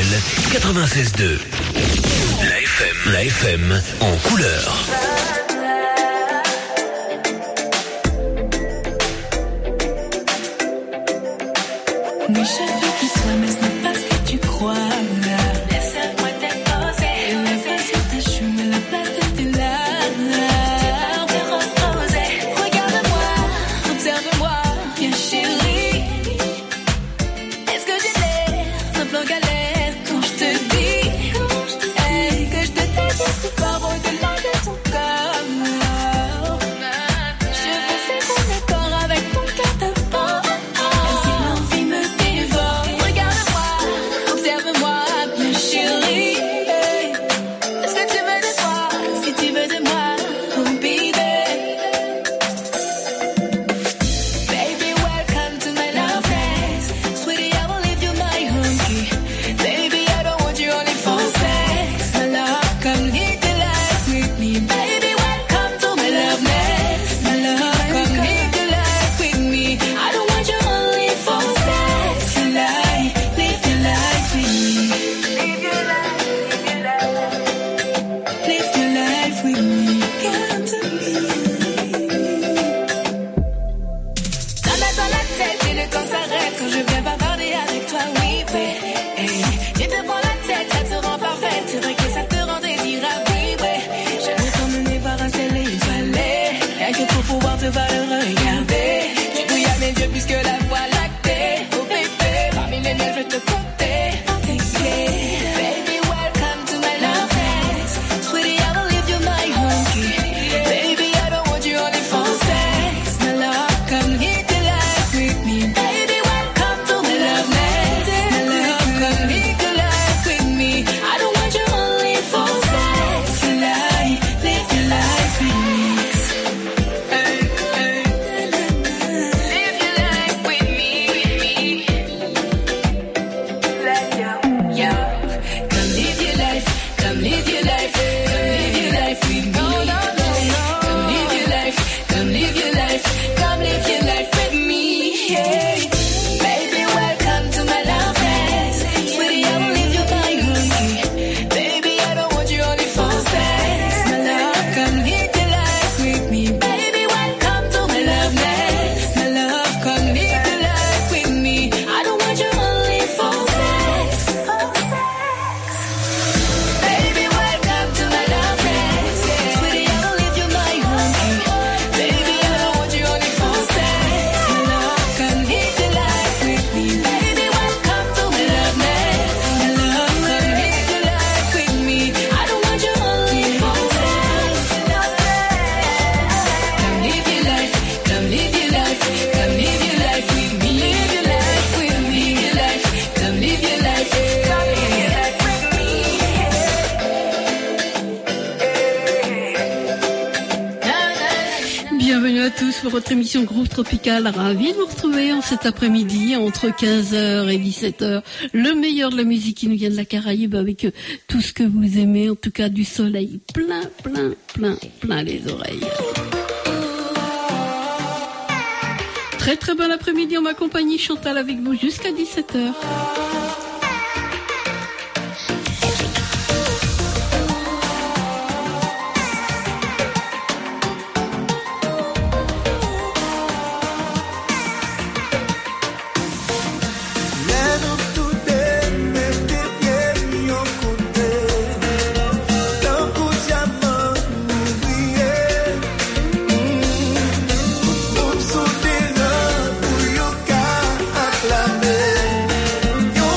96.2. La FM en couleur. Oui, je veux que toi, mais ce n'est pas ce que tu crois. Laisse-moi t'imposer. La face sur tes cheveux, la place de tes larmes. Tu peux te reposer. Regarde-moi, observe-moi, bien chérie. Est-ce que j'ai l'air d'un plan galère quand je te dis que je te déteste fort au-delà de ton corps? Je veux faire ton accord avec ton cœur de porc. Même si l'envie me dévore. Regarde-moi, observe-moi, bien chérie. Est-ce que tu veux de moi? Si tu veux de moi, oh baby. Baby, welcome to my love place. Sweetie, I will leave you my hunky. Baby, I don't want you only for sex. My love, come live your life with me. Baby, welcome to my love nest. My love, come live your life with me. I don't want you only for sex. Your life, live your life with me. Live your life, live your life. Live your life with me. Come to me. Ça met dans la tête et le temps s'arrête quand je viens bavarder avec toi, oui, ouais. Hey, tu te prends la tête, ça te rend parfaite. C'est vrai que ça te rend désirable, oui, ouais. J'aimerais t'emmener voir un ciel étoilé, rien que pour pouvoir te voir le regarder. Tu brilles à mes yeux puisque la voie lactée. Oh bébé, parmi les miens je vais te compter. Baby, welcome to my love nest. Sweetie, I will leave you my hunky. Baby, I don't want you only for sex. My love, come live your life with me. Baby, welcome to my love nest. My love, come live your life with me. I don't want you only for sex. Your life, live your life with me. Hey, hey. Live your life with me. Let yo. Come live your life, come live your life, come live your life with me. Come live your life, come live your life, come live your life with me. Yeah. Baby, welcome to my love nest. Sweetie, I will leave you my hunky. Baby, I don't want you only for sex. My love, come live your life with me. Baby, welcome to my love nest. My love, come live your life with me. I don't want you only for sex. Baby, welcome to my love nest. Sweetie, I will leave you my hunky. Baby, I don't want you only for sex. My love, come live your life with me. Baby, welcome to my love nest. My love, come live your life with me. I don't want you only for sex. Come live your life, come live your life, come live your life with me. Live your life with me, your life, come live your life, come live your life with me. Bienvenue à tous pour votre émission Groove Tropical. Ravi de vous retrouver en cet après-midi entre 15h et 17h. Le meilleur de la musique qui nous vient de la Caraïbe avec tout ce que vous aimez, en tout cas du soleil plein les oreilles. Très très bon après-midi en ma compagnie, Chantal avec vous jusqu'à 17h. Yo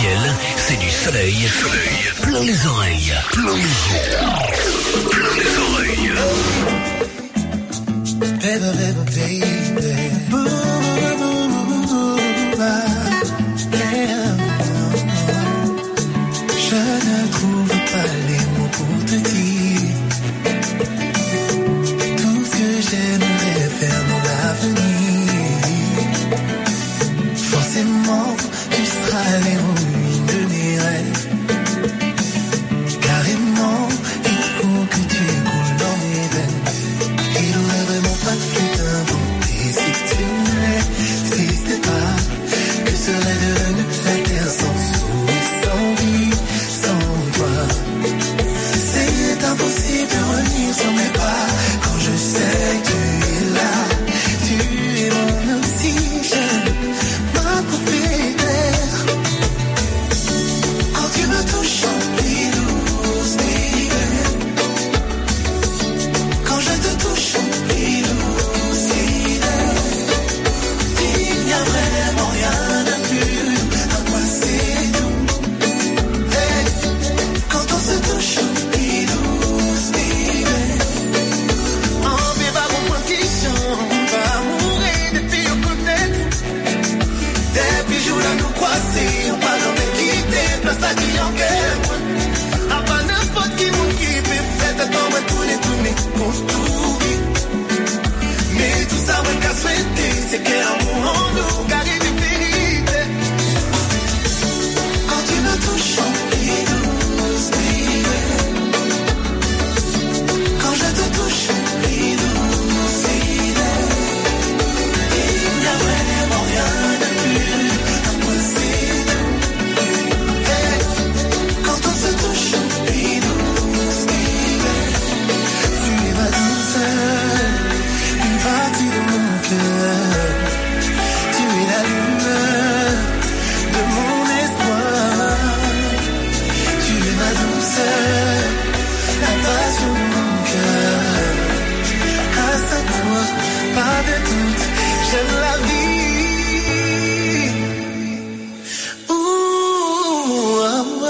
ciel, c'est du soleil. Plein les oreilles. Plein les oreilles. Baby, baby, baby. Je ne trouve pas les mots pour te dire tout ce que j'aimerais faire dans l'avenir. Forcément, tu seras l'héroïne de mes rêves. Carrément, il faut que tu coules dans mes veines. Il n'aurait vraiment pas pu t'inventer si tu n'existais pas. Que serait devenue la terre sans sous et sans vie, sans toi? C'est impossible de revenir sur mes pas quand je sais que tu es là. Tu es mon oxygène, ma poupée d'air. Quand tu me touches en plus douce, baby. Quand je te touche en plus douce, il n'y a vraiment rien de plus. À moi c'est tout. Hey. Quand on se touche en plus douce, baby. On fait pas mon point de question. On va mourir depuis au peut-être. Depuis jour là nous croiser. On va dans les quitter. Place à qui en guerre. À pas n'importe qui mon qui peut faire. Attends moi tous les tournées pour tout vivre. Mais tout ça ouais qu'à souhaiter. C'est qu'un amour en nous. Garder des vérités. Quand tu me touches en plus douce, baby. Quand je te touche en plus douce, baby. Il n'y a vraiment rien de plus. À moi c'est tout. Hey. Quand on se touche en plus douce, baby. Tu es ma douceur, une partie de mon cœur. Tu es la lumière de mon espoir. Tu es ma douceur, la passion de mon cœur. Grâce à toi, pas de doute, j'aime la vie. Ouh, oh, oh.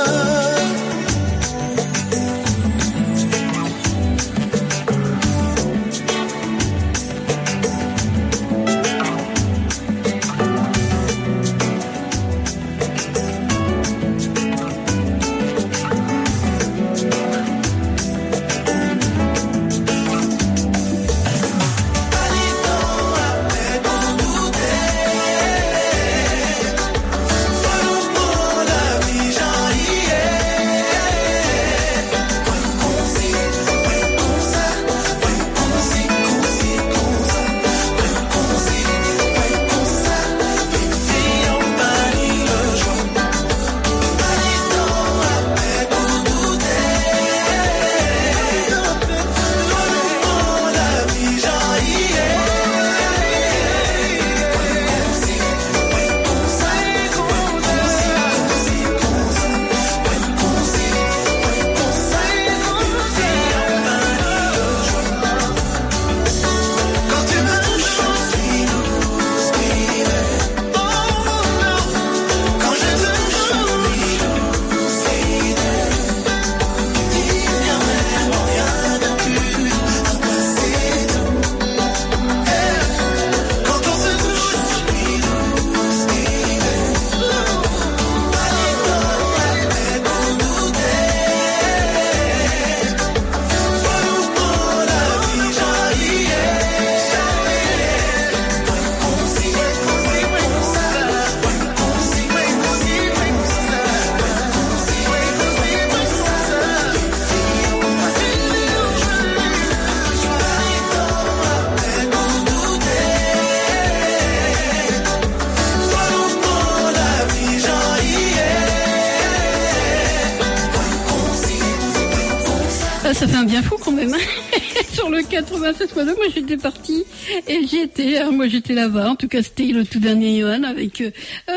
Ça fait un bien fou quand même. Sur le 96.2, moi j'étais partie et j'étais là-bas. En tout cas, c'était le tout dernier Johan avec Plus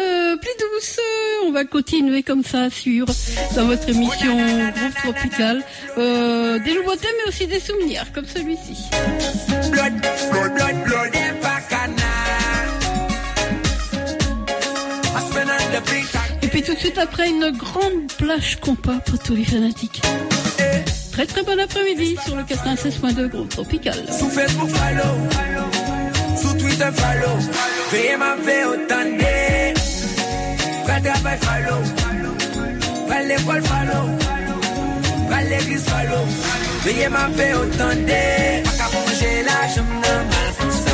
douce. On va continuer comme ça dans votre émission Groupe Tropical. Des nouveautés mais aussi des souvenirs comme celui-ci. Et puis puis tout de suite après, une grande plage compas pour tous les fanatiques. Très très bon après-midi sur le 96.2 Groupe Tropical. Sous Facebook follow, sous Twitter follow, paye ma paix autant de. Pas travail follow, pas l'école follow, pas l'église follow, paye ma paix autant de. Pas qu'à manger là, je me donne mal pour ça.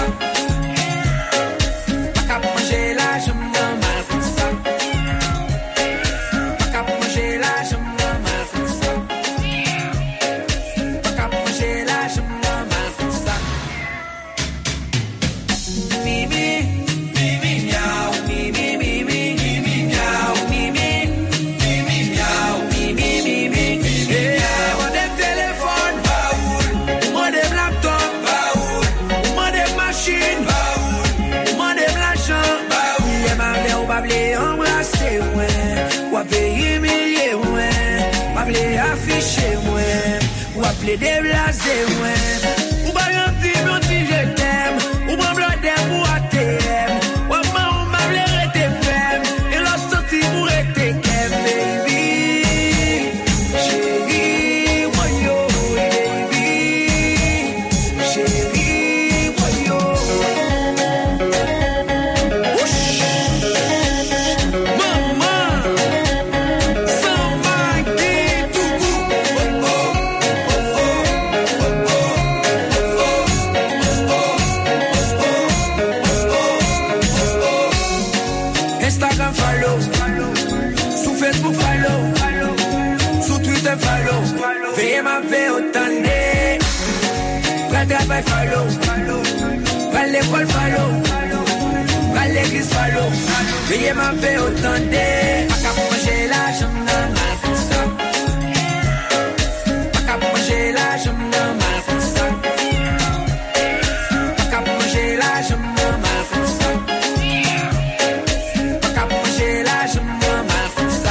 Pas qu'à manger là, je me donne mal pour ça. Pas qu'à manger là, je me donne mal pour ça. Pas qu'à manger là, je me donne mal pour ça. Mimi, mimi, miaou, mimi, mimi, mimi, miaou, mimi, mimi, miaou, mimi, mimi, mimi, miaou. On des téléphones, baoul, on des laptops, baoul, on des machines, baoul, on des l'argent, baoul. Les mamans ou pas les embrasser, ouais, ou appeler humilier, ouais, ou appeler afficher, ouais, ou appeler déblaser, ouais. Ou pas un petit je t'aime, ou pas bleu pour ATM, ou pas m'appeler rester femme, et la sortie pour rester kem, baby. Chérie, voyo, baby. Chérie, voyo. Ouch. Maman, sans manquer tout goût. Oh, oh, oh, oh, oh, oh. Instagram follow, sous Facebook follow, sous Twitter follow, veillez ma paix autant de. Pas travail follow, pas l'école follow, pas l'église follow, veillez ma paix autant de. Pas qu'à manger là, je me donne mal pour ça. Pas qu'à manger là, je me donne mal pour ça. Pas qu'à manger là, je me donne mal pour ça. Pas qu'à manger là, je me donne mal pour ça.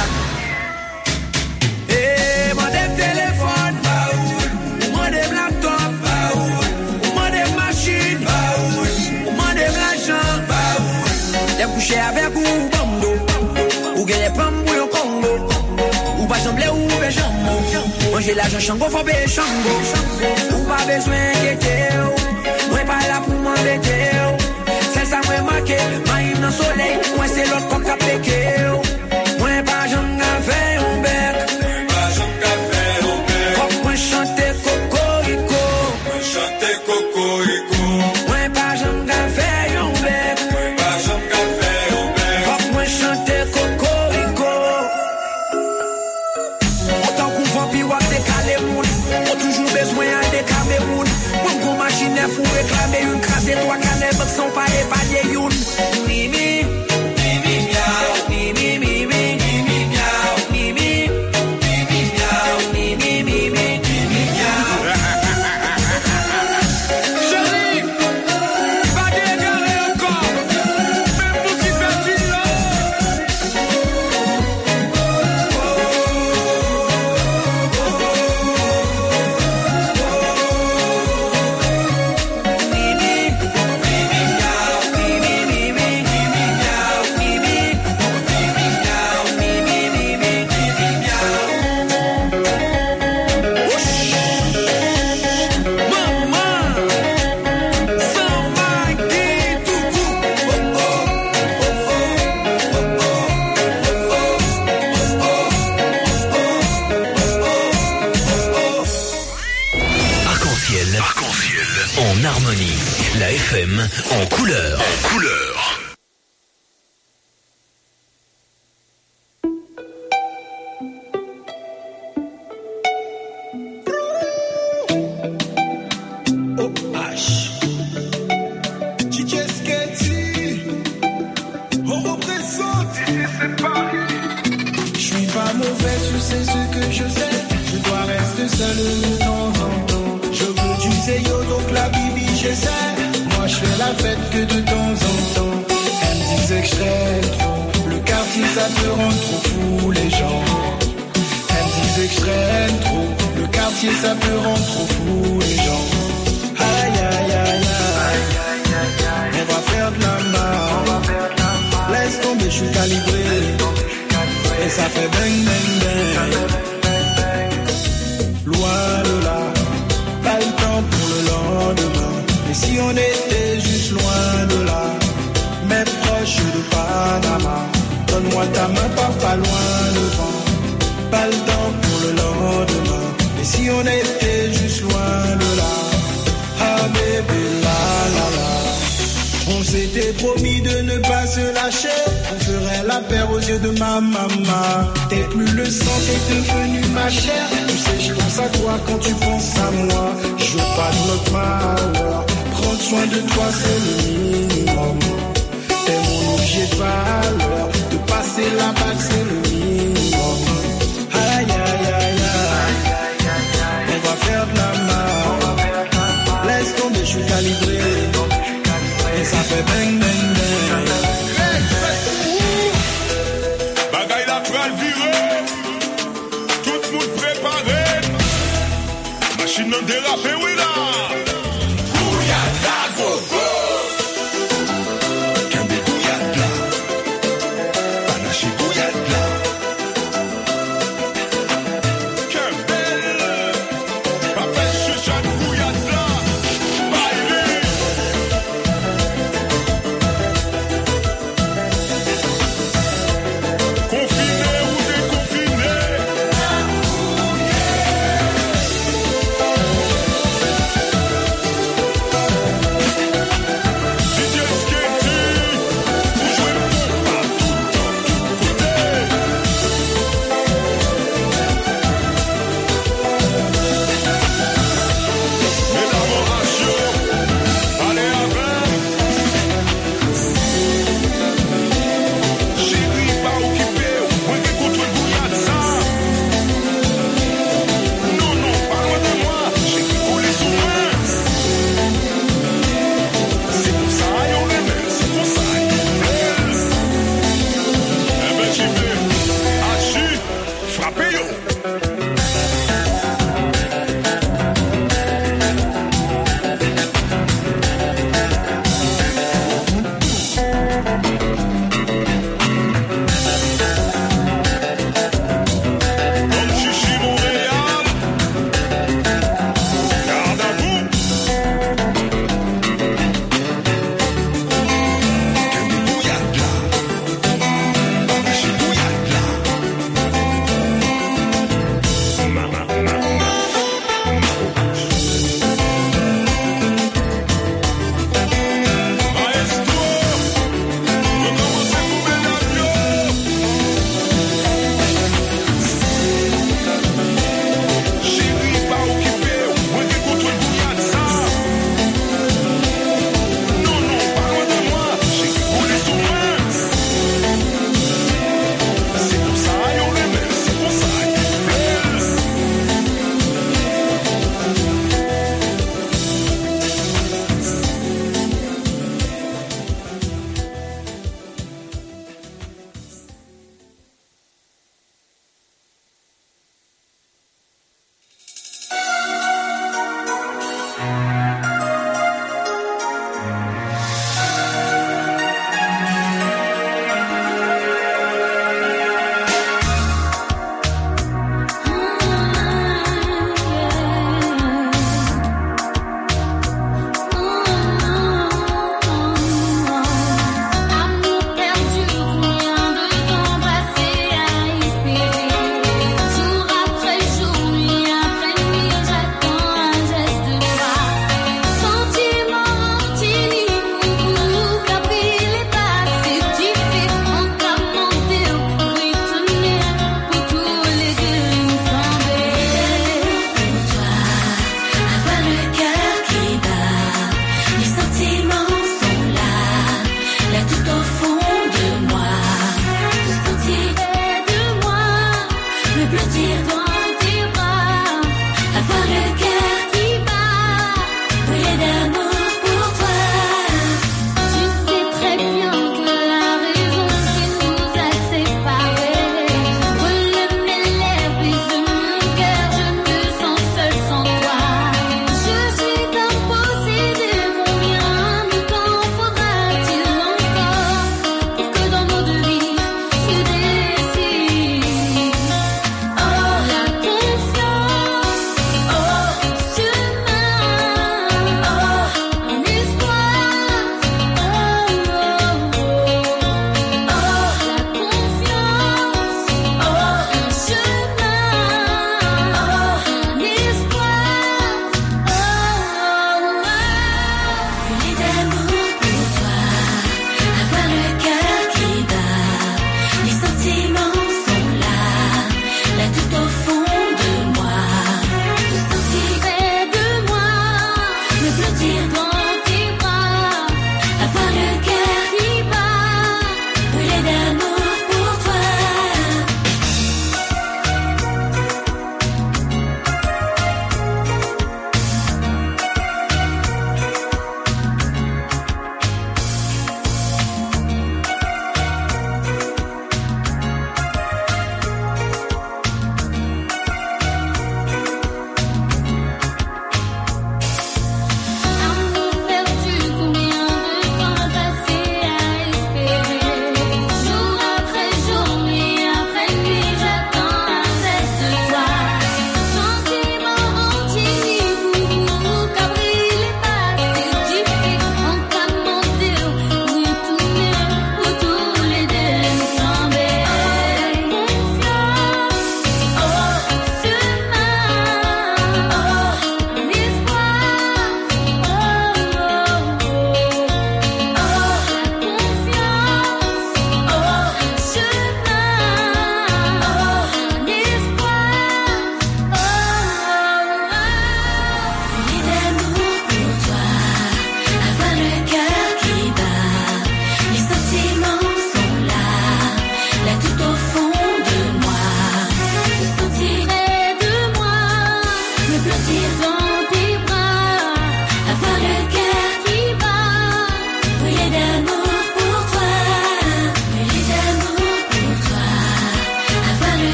Eh, mon des téléphones, baoul, mon des laptops, baoul, mon des machines, baoul, mon des l'argent, baoul. T'es couché avec ou bando, ou gagner pambo au Congo, ou pas jambler ou béjambo. Manger l'argent chango, faut béchango, ou pas besoin d'inquiéter. Moi pas là pour m'embêter. C'est ça moi marqué, maïm dans soleil, moi c'est l'autre comme qu'a péqué. Moi pas j'en fait un bec, pas j'en fait un bec. Comme moi chanter cocorico, moi chanter cocorico. Moi pas j'en fait un bec, pas j'en fait un bec. Comme moi chanter cocorico. Autant qu'on va puis wap décaler moun, on toujours besoin de décaler moun. Mon gros machine faut réclamer une crasse et trois canettes sont pas évaluer une. Mimi, mimi miaou, mimi mimi, mimi miaou, mimi, mimi miaou, mimi mimi, mimi miaou. Chérie, pas dégaler encore, même pour qui fait du En harmonie, la FM en couleur. En couleur. Je suis pas mauvais, tu sais ce que je sais. Je dois rester seul de temps en temps. Je veux du zéyo, donc la bibi j'essaie. Moi je fais la fête que de temps en temps. Elle me disait que je traîne trop. Le quartier ça te rend trop fou les gens. Elle me disait que je traîne trop. Le quartier ça peut rendre trop fou les gens. Aïe aïe aïe aïe. On va faire de la marre. Laisse tomber, je suis calibré. Et ça fait bang bang bang. Loin de là, pas le temps pour le lendemain. Et si on était juste loin de là, mais proche de Panama, donne-moi ta main, pas loin devant. Pas le temps pour le lendemain. Et si on était juste loin de là, ah bébé la la la. On s'était promis de ne pas se lâcher. On ferait la paire aux yeux de ma maman. T'es plus le sang, t'es devenu ma chair. Tu sais, je pense à toi quand tu penses à moi. Je veux pas de notre malheur. Prendre soin de toi, c'est le minimum. T'es mon objet de valeur. De passer la bague, c'est le minimum. Aïe, aïe, aïe, aïe. On va faire de la main. Laisse tomber, je suis calibré. Et ça fait bang bang bang. Bagaille la pral virée. Tout le monde préparé. Machine non dérapée, oui là. Gouyada gogo. Kembe gouyada. Panache gouyada. Kembe. Papa chuchane gouyada. Baile. Confiné ou déconfiné.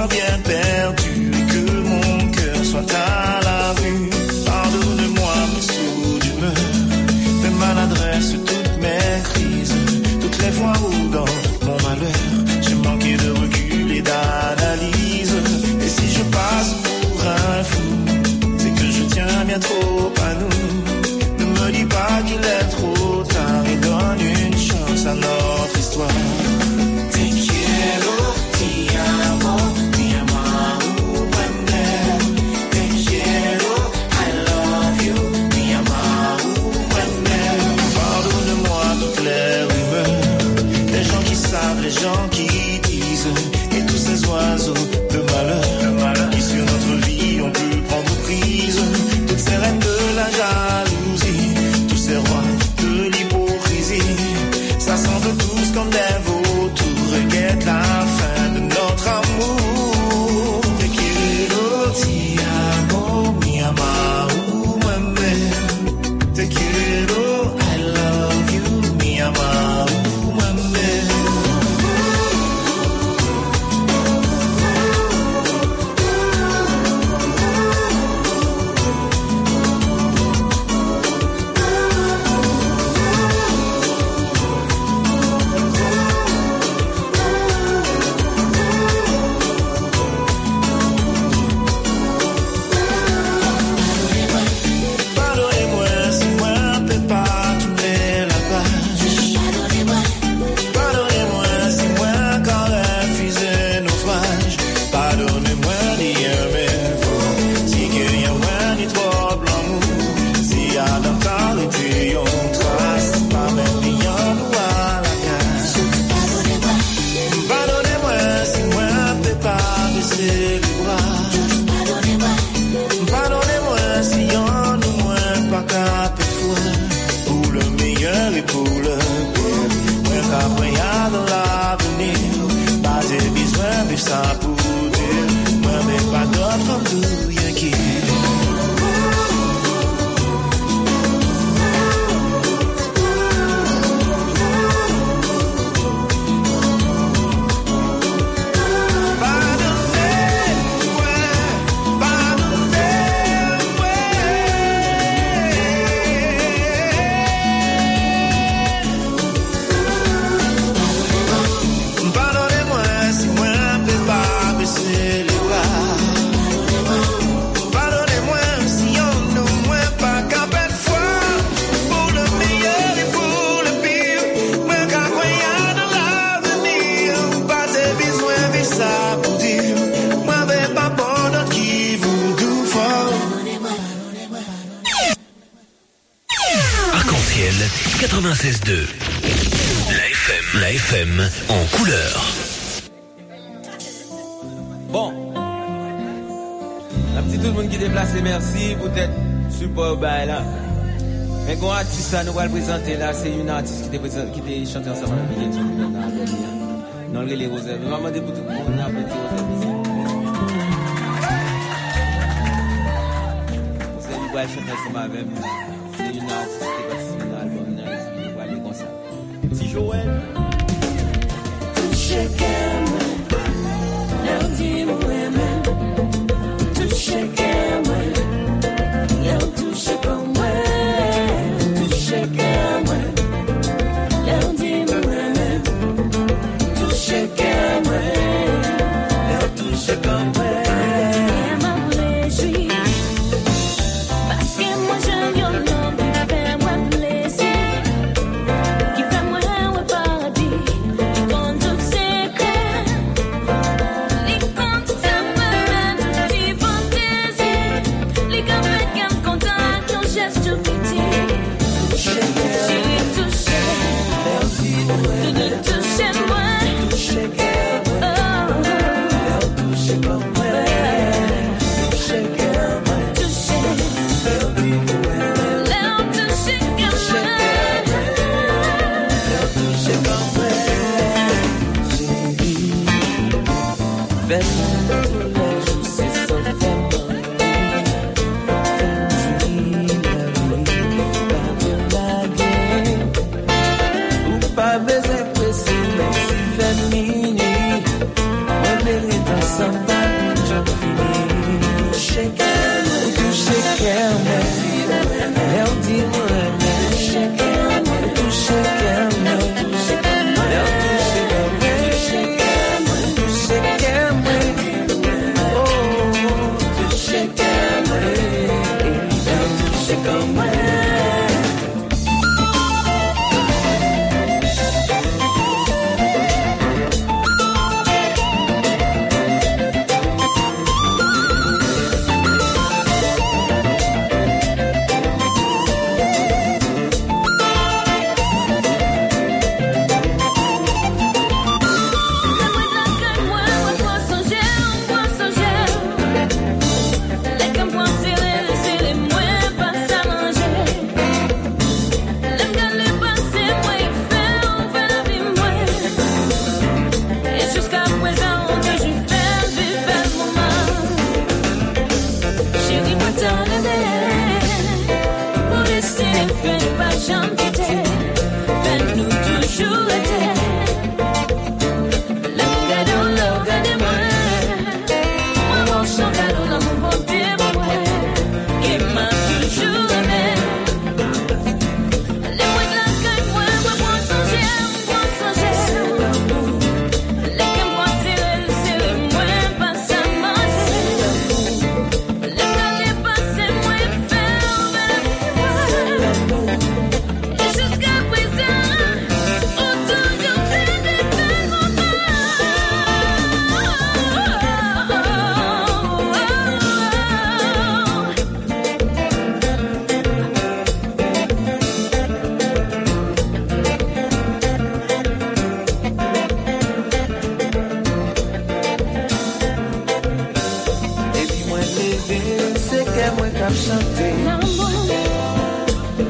sois bien perdu et que mon cœur soit à la vue. Pardonne-moi mes sauts d'humeur, mes maladresses, toutes mes crises, toutes les fois où dans mon malheur j'ai manqué de recul et d'analyse. Et si je passe pour un fou, c'est que je tiens bien trop à nous. Ne me dis pas qu'il est trop tard et donne une chance à notre histoire. Te quiero, te amo, mi amor, te quiero, I love you, mi amor. Pardonne-moi toutes les rumeurs, les gens qui savent, les gens qui disent, et tous ces oiseaux de malheur qui sur notre vie ont pu prendre prise. Toutes ces reines de la jalousie, tous ces rois de l'hypocrisie, ça semble tous comme des vautours et guettent la fin de notre amour. Te quiero, te amo, mi amor, te quiero, I love you, mi amor. Ça pour dire, moi mais pas d'autre femme d'où y'a qui. Arc-en-ciel 96.2. La FM en couleur. Bon. La petite tout le monde qui est déplacé, merci. Peut-être support bail là. Mais quand artiste ça nous va le présenter là, c'est une artiste qui était chanté ensemble avec Miguel dans le relais Roselle. Nous allons demander pour tout le monde à petit Roselle. C'est du bail chanté ensemble avec nous. C'est une artiste qui est passée dans l'album, nous va aller comme ça. Petit Joël. Touche qu'aime, lundi moi-même. Touche qu'aime, lundi touche comme moi. Touche qu'aime, lundi moi-même. Touche qu'aime, lundi touche comme moi. Pas besoin de presser.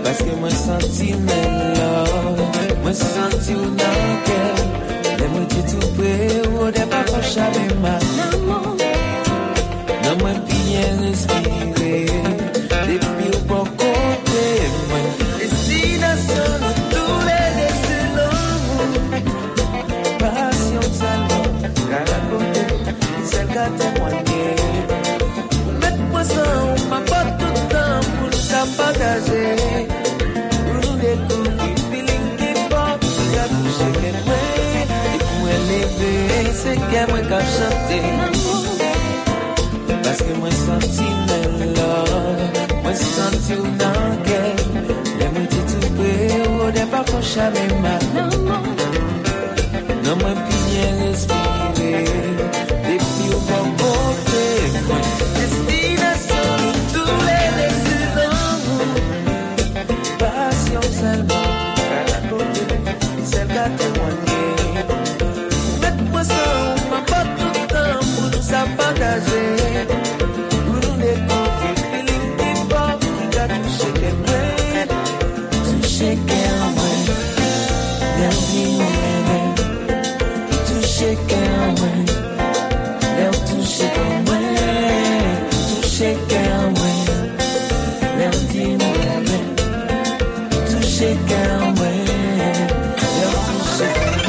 Parce que moi senti même love, moi senti ou dans cœur. Les mots dit tout près, ou n'est pas fâché avec ma maman. Non, moi bien respirer, depuis au bon côté, moi. Destination de tous les désirs, passion seulement, car à côté, celle qui a témoigné. Mettre-moi ça, on m'a pas tout le temps pour nous partager. Pour nous découvrir, feeling qui porte, qui a touché qu'elle m'aime. Et pour élever, c'est qu'elle m'a qu'à chanter. Parce que moi senti même love, moi senti ou dans cœur. Les mots dit tout près, ou n'est pas fâché avec ma maman. Non, moi bien respirer, depuis au bon côté. Destination de tous les désirs, passion seulement, car à côté, celle qui a témoigné. Mettre-moi ça, on m'a pas tout le temps pour nous partager. Pour nous découvrir, feeling qui porte, qui a touché qu'elle m'aime. Touché qu'elle m'aime, bien vivre. Touché qu'elle m'aime, bien touché qu'elle m'aime. Touché qu'elle m'aime, bien vivre. Touché qu'elle m'aime, bien touché qu'elle m'aime.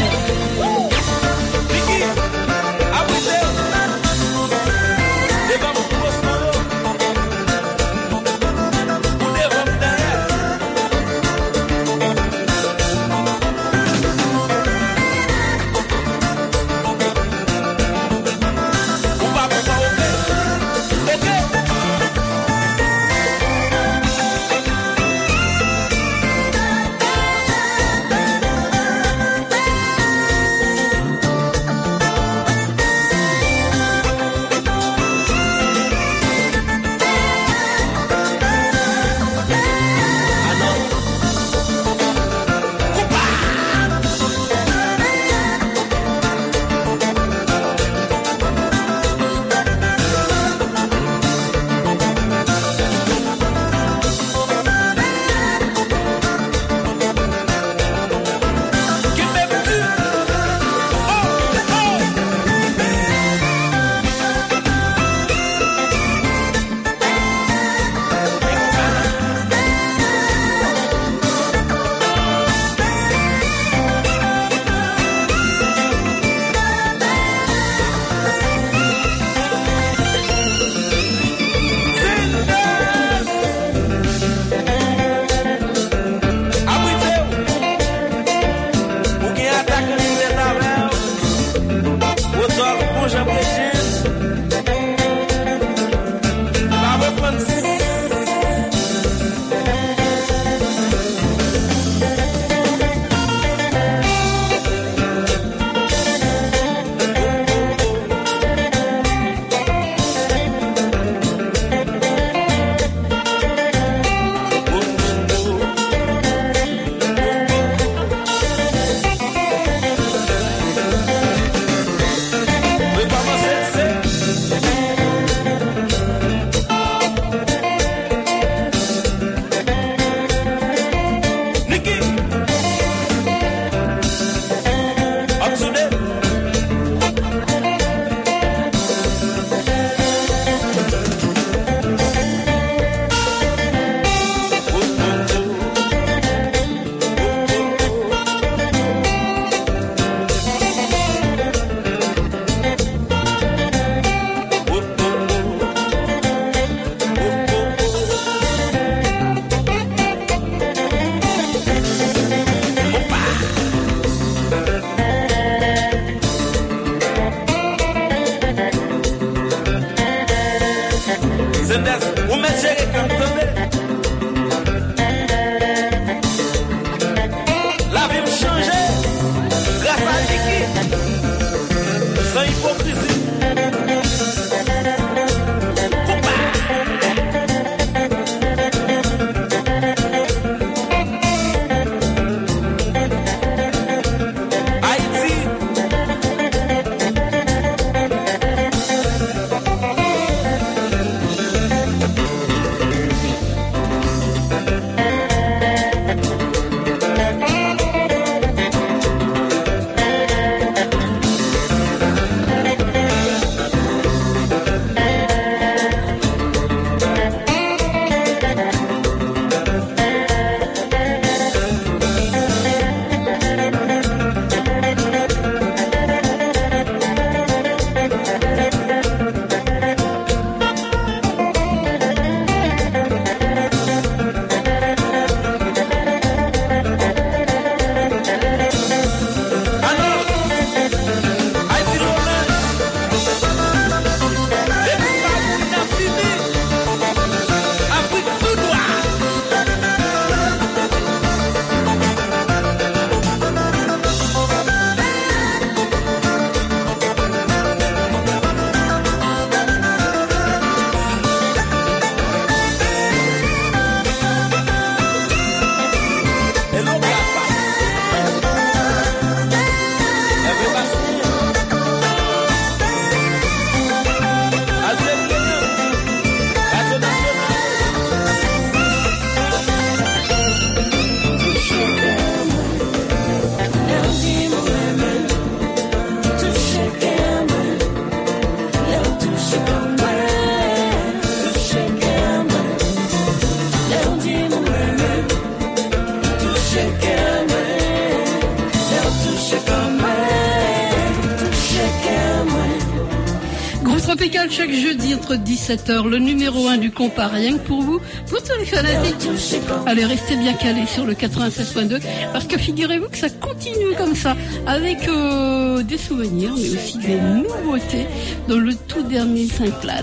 toucher qu'elle toucher comme toucher qu'elle. Groupe Tropical chaque jeudi entre 17h, le numéro 1 du compas, rien que pour vous, pour tous les fanatiques. Allez, restez bien calés sur le 96.2, parce que figurez-vous que ça continue comme ça, avec des souvenirs, mais aussi des nouveautés dans le tout dernier Saint-Claude.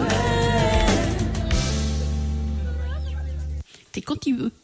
T'es quand tu veux.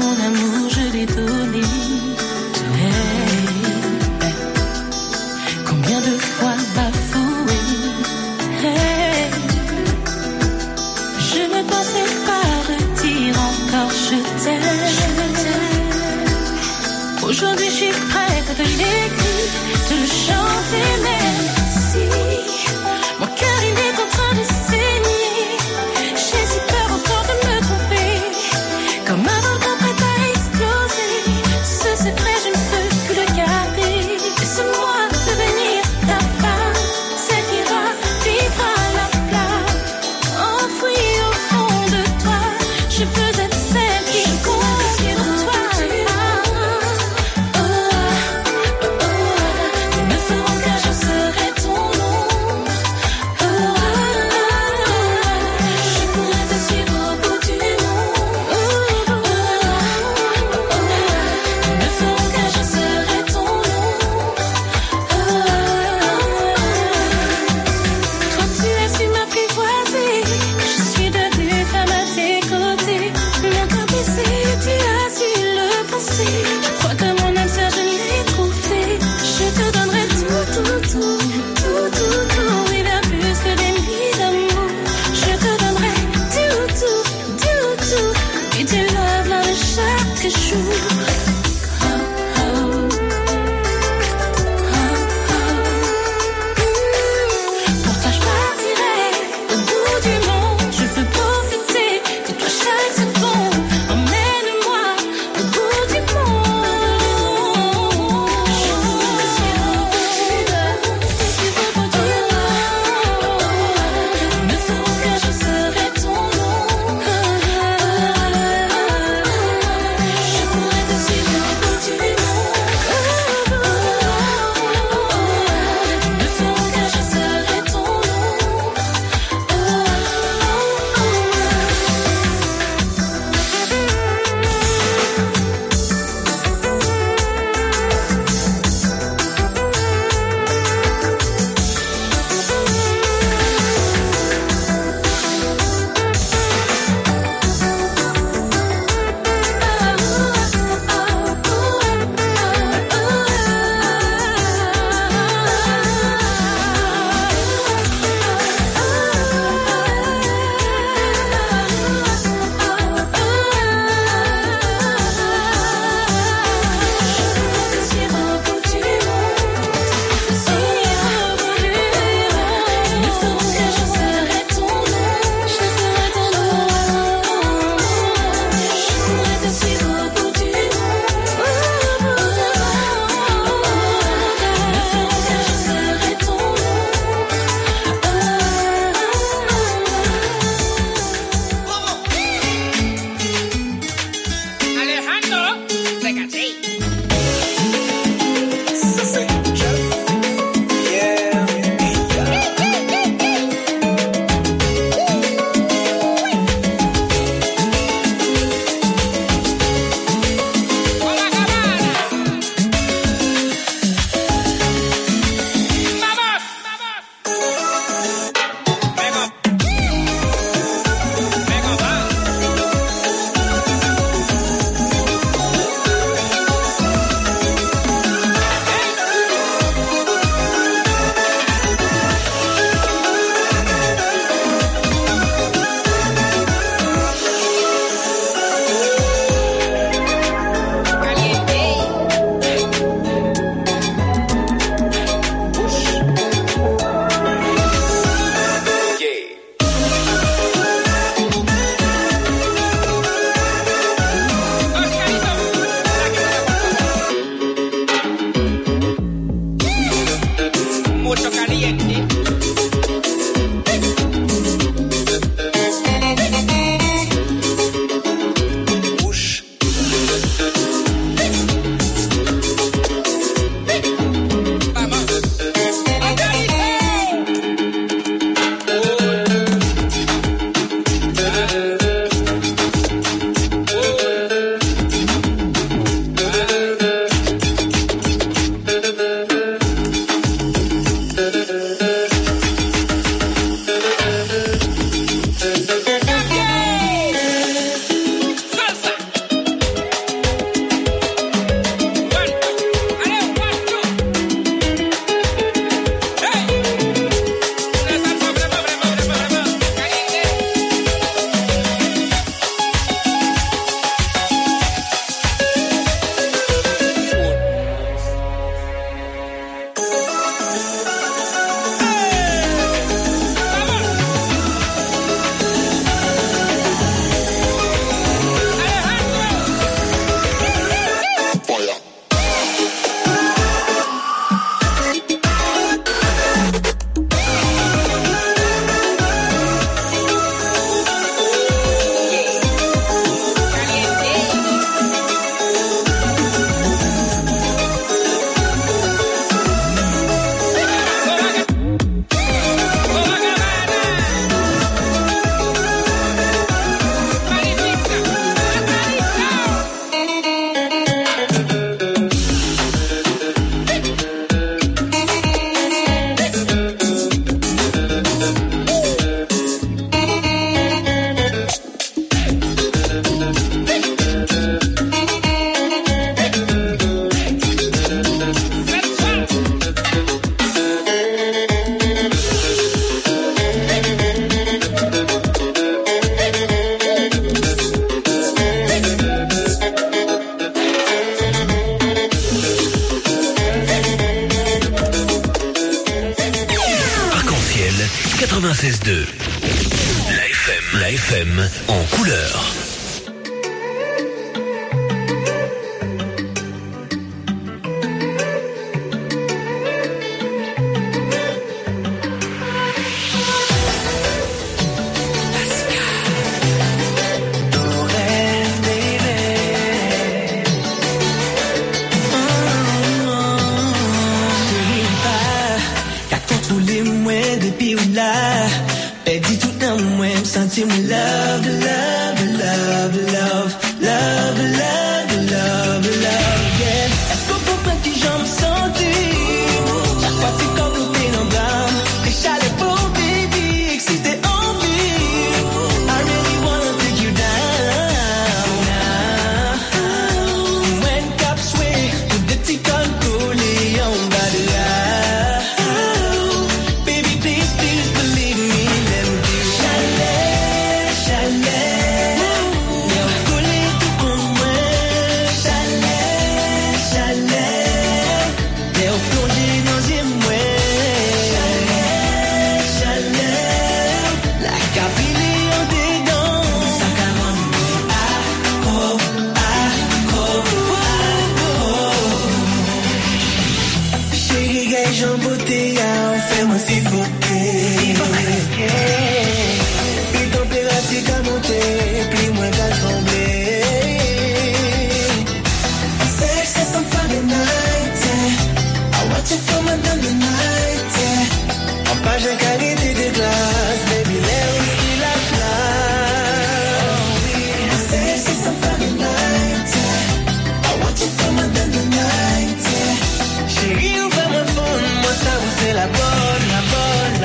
mon amour, je l'ai donné. Hey, hey. Combien de fois bafoué. Hey, je ne pensais pas redire encore je t'aime. Aujourd'hui je suis prête à te l'écrire, te le chanter, même si mon cœur il est en train de saigner. J'ai si peur encore de me tromper, comme un volcan prêt à exploser. Ce secret je ne peux plus le garder. Laisse-moi devenir ta femme, celle qui ravivra la flamme enfouie au fond de toi. Je veux être celle qui compte sur toi. 96.2. La FM en couleur. Senti mon love, love, love, love, love, love, love, love, yeah. Est-ce qu'on comprend qui j'en me sentis? Chaque fois que tu comptes dans blâme, les chalets pour baby, excité en vie. I really wanna take you down. When cops sway, put the tick on Cooley on by the baby, please, please believe me, let me do Jean Bouteillard, fais-moi suffoquer. Puis température à monter, puis moins qu'à trembler. Sex is some Friday night, yeah. I watch it from another night, yeah. En page un qualité de glace, baby, l'air aussi la place. Sex is some Friday night, yeah. I watch it from another night, yeah. Chérie, ouvre mon phone, moi ça vous c'est la bonne, la bonne,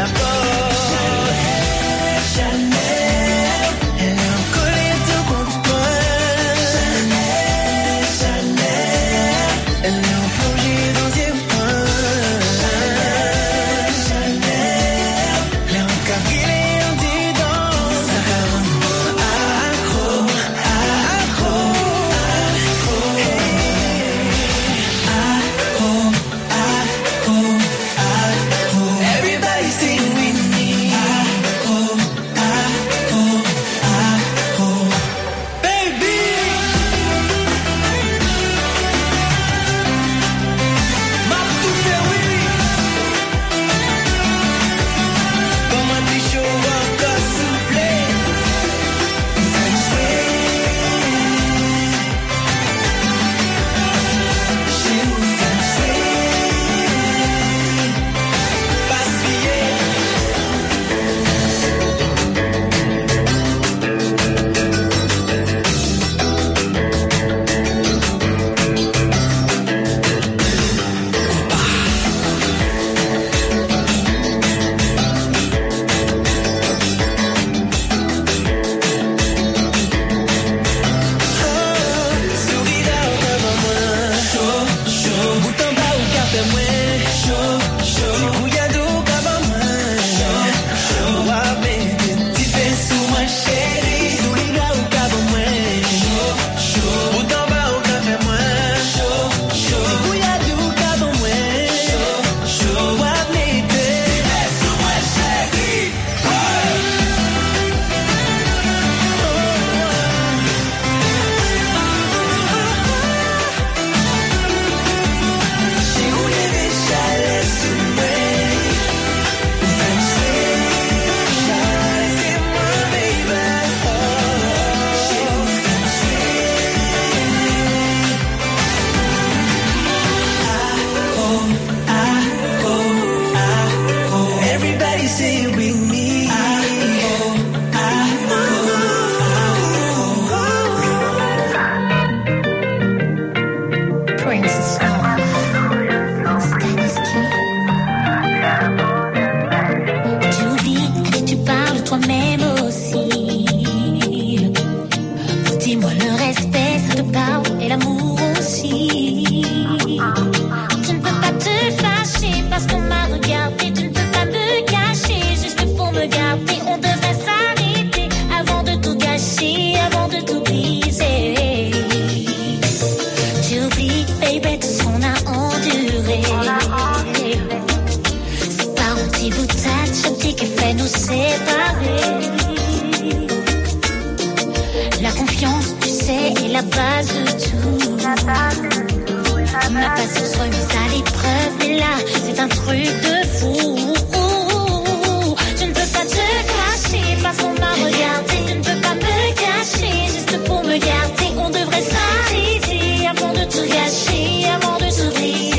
base de tout. Ma patience remise à l'épreuve, mais là, c'est un truc de fou. Je ne peux pas te cacher parce qu'on m'a regardé. Je ne peux pas me cacher juste pour me garder. On devrait s'arrêter avant de tout gâcher, avant de s'oublier.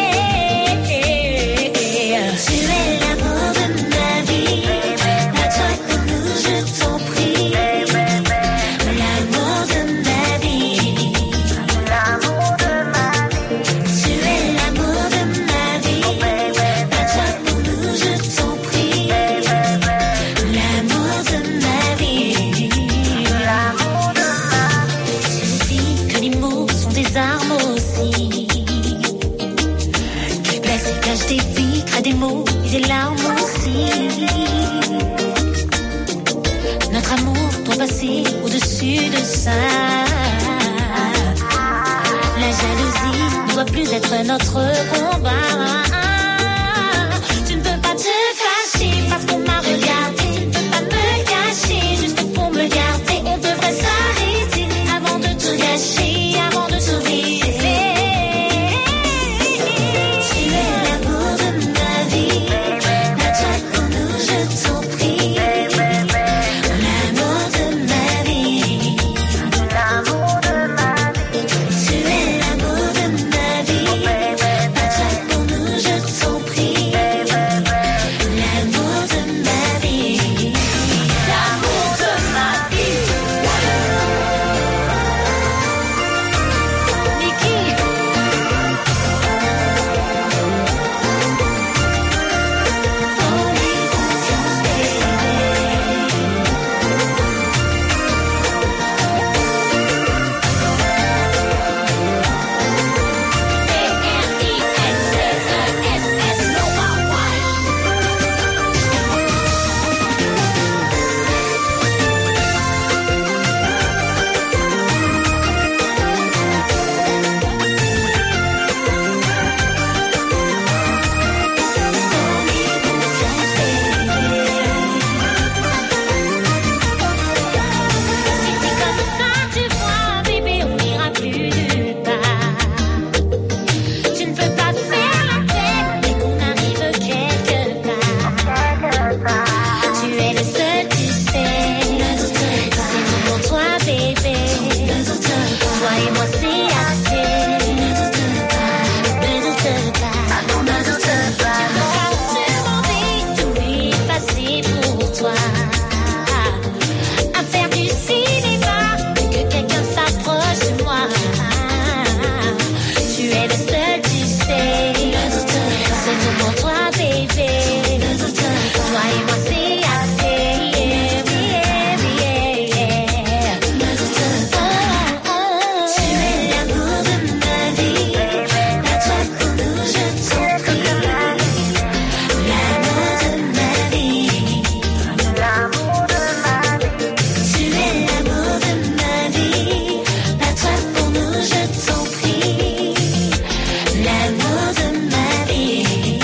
Tu es l'amour de ma vie. À toi pour nous, je t'en prie. L'amour de ma vie. L'amour de ma vie. Tu es l'amour de ma vie. À toi pour nous, je t'en prie. L'amour de ma vie. L'amour de ma vie. Tu dis que les mots sont des armes aussi. Qui blessent et cachent des vies, créent des mots et des larmes aussi. Notre amour doit passer au-dessus de ça. La jalousie ne doit plus être notre combat. Tu ne peux pas te fâcher parce qu'on m'a regardé. Tu ne peux pas me cacher juste pour me garder. On devrait s'arrêter avant de tout gâcher, avant de s'oublier. Tu es l'amour de ma vie. À toi pour nous, je t'en prie. L'amour de ma vie. L'amour de ma vie. Tu es l'amour de ma vie. À toi pour nous, je t'en prie. L'amour de ma vie. L'amour de ma vie. Niki. Folie, conscience, Si c'est comme ça, tu vois, bébé, on n'ira plus nulle part. Tu ne peux pas faire la tête dès qu'on arrive quelque part. Tu es le seul, tu sais. C'est tout pour toi, bébé. Toi et moi, c'est acté. Ne doute pas. Tu m'as demandé tout effacer pour toi. À faire du cinéma, que quelqu'un s'approche de moi. Tu es le seul, tu sais. C'est tout pour toi, bébé. Toi et moi, c'est acté. Tu es l'amour de ma vie. À toi pour nous, je t'en prie. L'amour de ma vie. L'amour de ma vie. Tu es l'amour de ma vie. À toi pour nous, je t'en prie. L'amour de ma vie.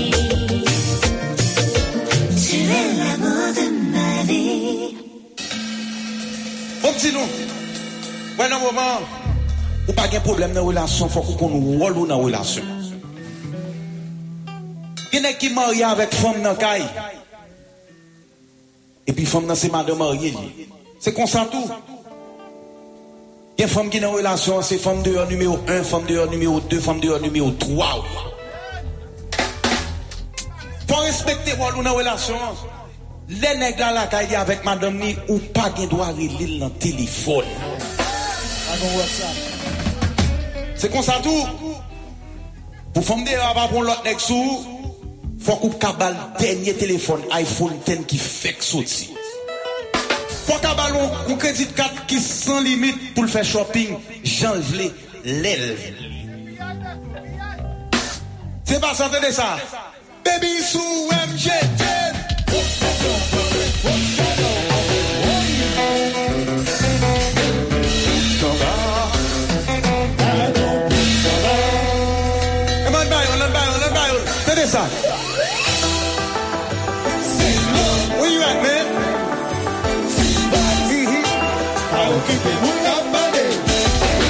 Tu es l'amour de ma vie. Bon petit nous. Ouais, non, moment. Ou pas de problème dans la relation, faut qu'on nous rôle dans la relation. Il y en a qui marié avec femme dans caille. Et puis femme dans c'est madame mariée. C'est comme ça tout. Il y a une femme qui est dans la relation, c'est femme dehors numéro 1, femme dehors numéro 2, femme dehors numéro 3. Faut respecter rôle dans la relation. Les nègres dans la caille avec madame ni ou pas de droit à relire dans le téléphone. C'est comme ça tout. Pour femme dehors pas pour l'autre nègre sous, faut qu'on cabale dernier téléphone iPhone 10 qui fait sorti. Faut cabale un crédit carte qui sans limite pour le faire shopping, j'enlève l'aile. C'est pas ça de ça. Baby sous MG. Where you at, man? I'll keep it moving up my day.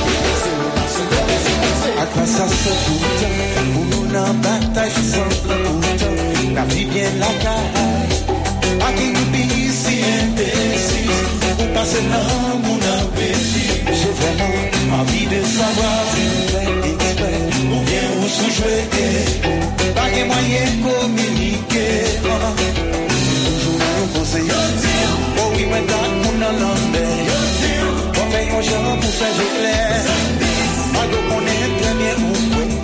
Après ça c'est pourtant, pour nous dans bataille, je sens pourtant, la vie bien la caille. A qui nous pille si indécis, pour passer l'amour dans le pays. J'ai vraiment envie de savoir si vous faites exprès, ou bien vous sous-jouez. Pas de moyen de communiquer, toujours nous poser. Oh oui, mais dans mon l'envers, on fait un genre pour faire jeu clair. Moi, je connais très bien où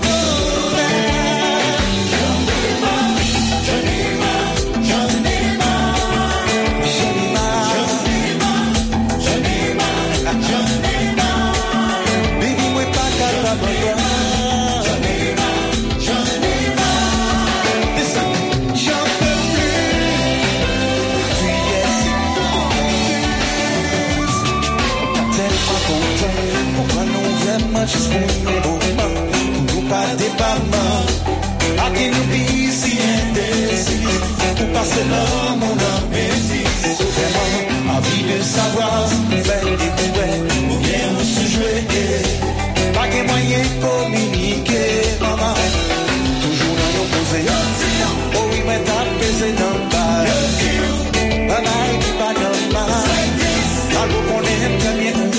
just pour nous pas département. À qui nous dit si indécis, pour passer l'homme on a baisé. C'est vraiment envie de savoir si vous faites des coups, ou bien vous sous-jouez. Pas de moyen de communiquer, maman. Toujours dans nos posés. Oh oui, mais t'as pesé dans le bas. Maman, il dit pas dans le bas. Alors qu'on est très bien où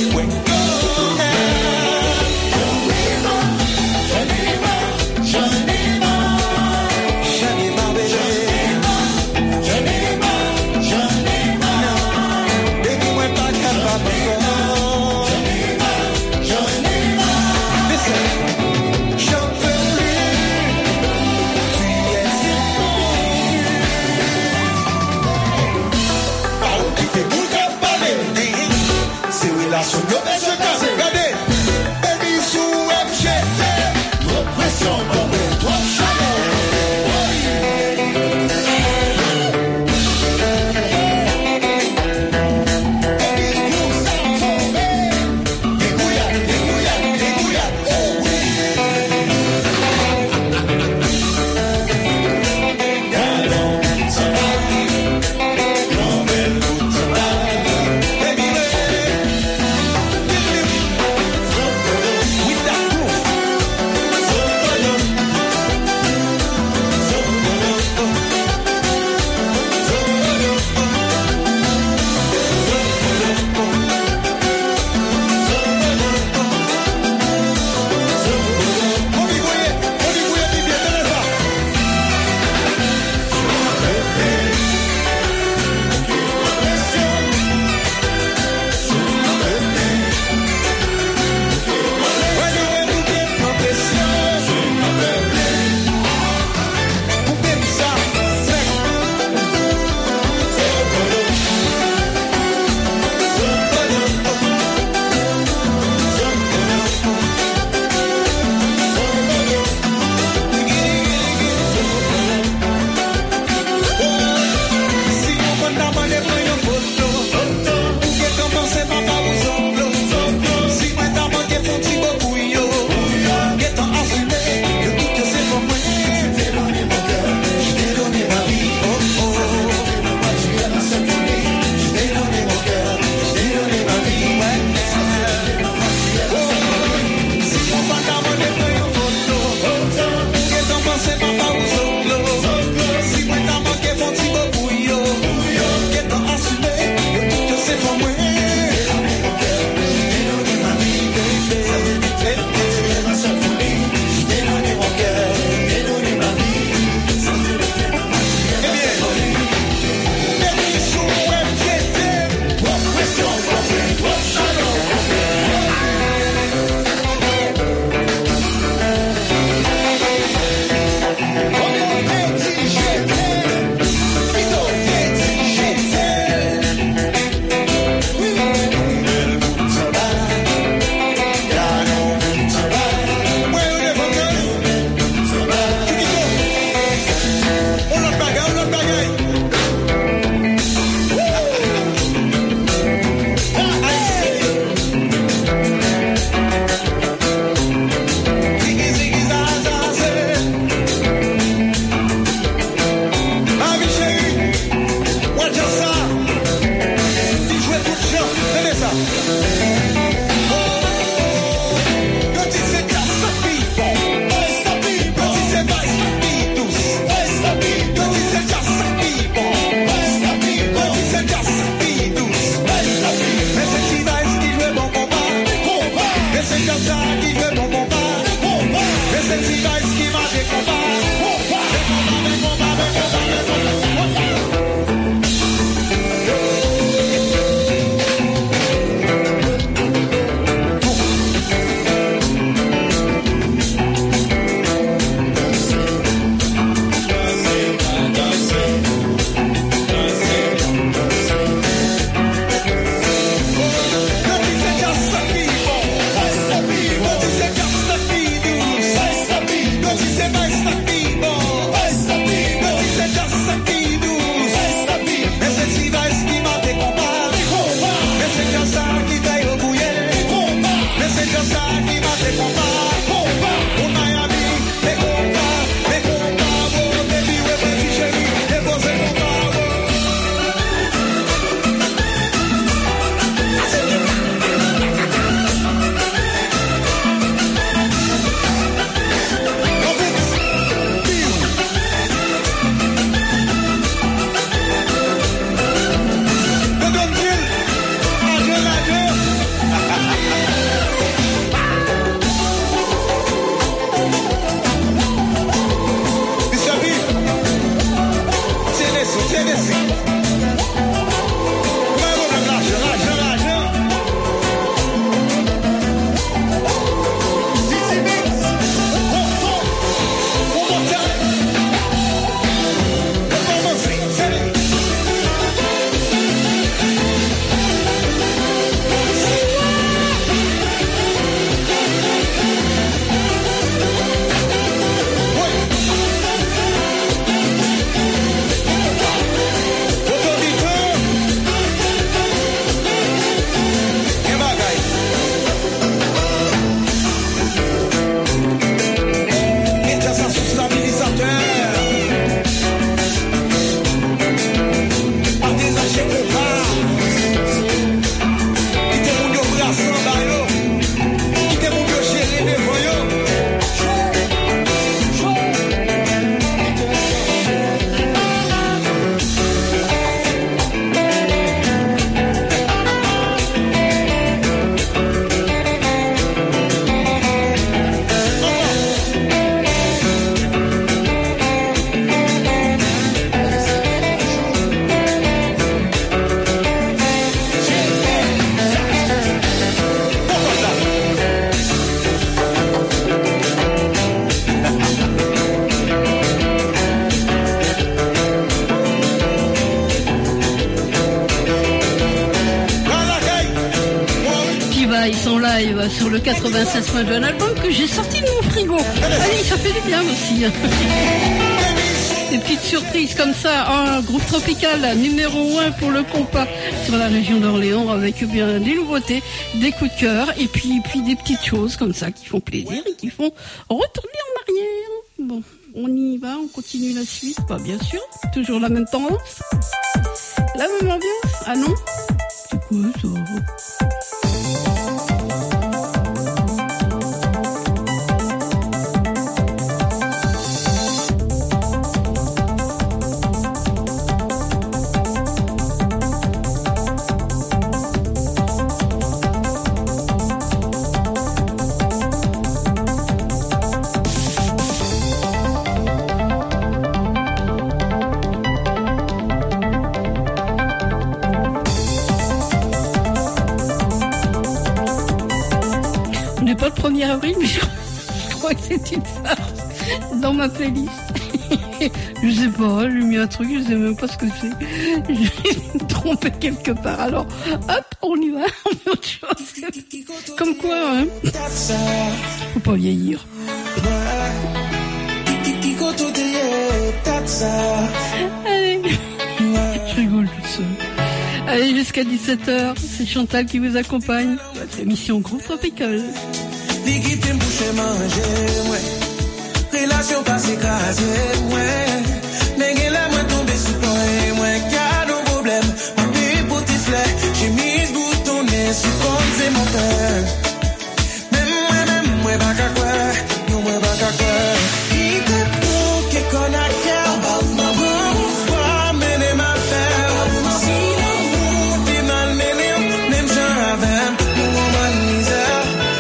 live sur le 96.2, un album que j'ai sorti de mon frigo. Allez, ça fait du bien aussi. Des petites surprises comme ça, un groupe tropical numéro 1 pour le compas sur la région d'Orléans avec bien des nouveautés, des coups de cœur et puis des petites choses comme ça qui font plaisir et qui font retourner en arrière. Bon, on y va, on continue la suite, pas bien sûr, toujours la même tendance, la même ambiance. Ah non, c'est quoi ça? Pas le 1er avril, mais je crois que c'est une farce dans ma playlist. Je sais pas, j'ai mis un truc, je sais même pas ce que c'est. J'ai trompé quelque part. Alors, hop, on y va, on fait autre chose. Comme quoi, hein. Faut pas vieillir. Allez, je rigole toute seule. Allez, jusqu'à 17h, c'est Chantal qui vous accompagne. Votre émission Groupe Tropical. Liquide bouche manger, ouais. Relation pas s'écraser, ouais. N'est la moi tomber sous toi, ouais. Car nos problèmes, ma vie pour tes fleurs. J'ai mis ce bouton nez sous comme c'est mon père. Même moi, pas qu'à quoi, non, moi, pas qu'à quoi. Qui te pour qui qu'on a cœur, pourquoi mener ma faire? Si l'amour t'es mal mené, même j'en avais, mon roman misère.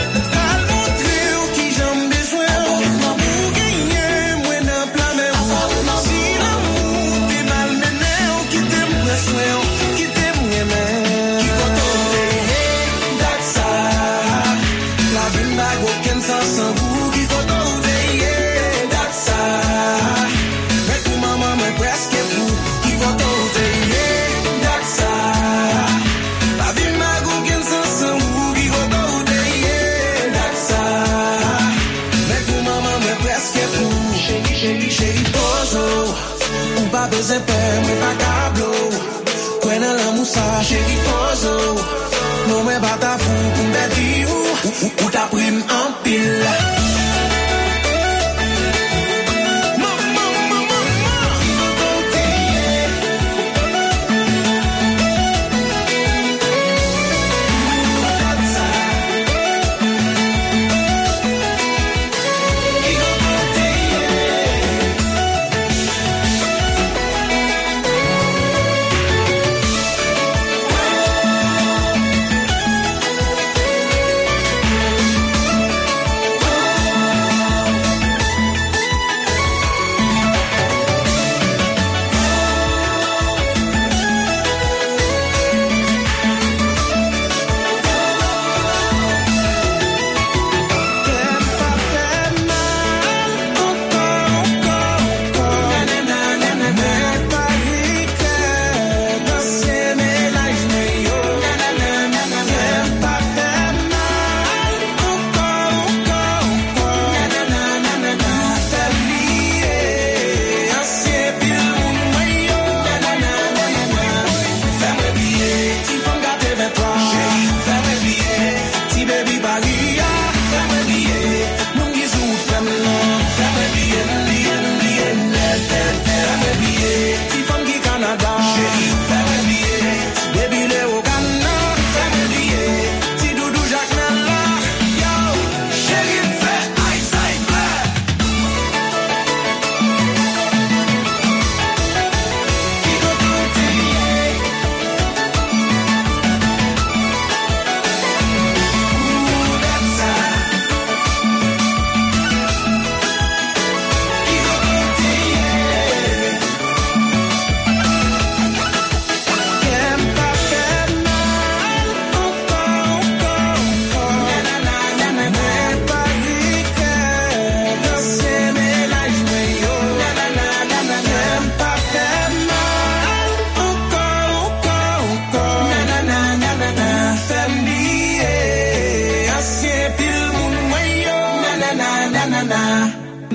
C'est pas moi pas cablo. Quand on la moussa, chéri pozo. Non mais pas ta fou pour me dire où ta prime en pile. nanana.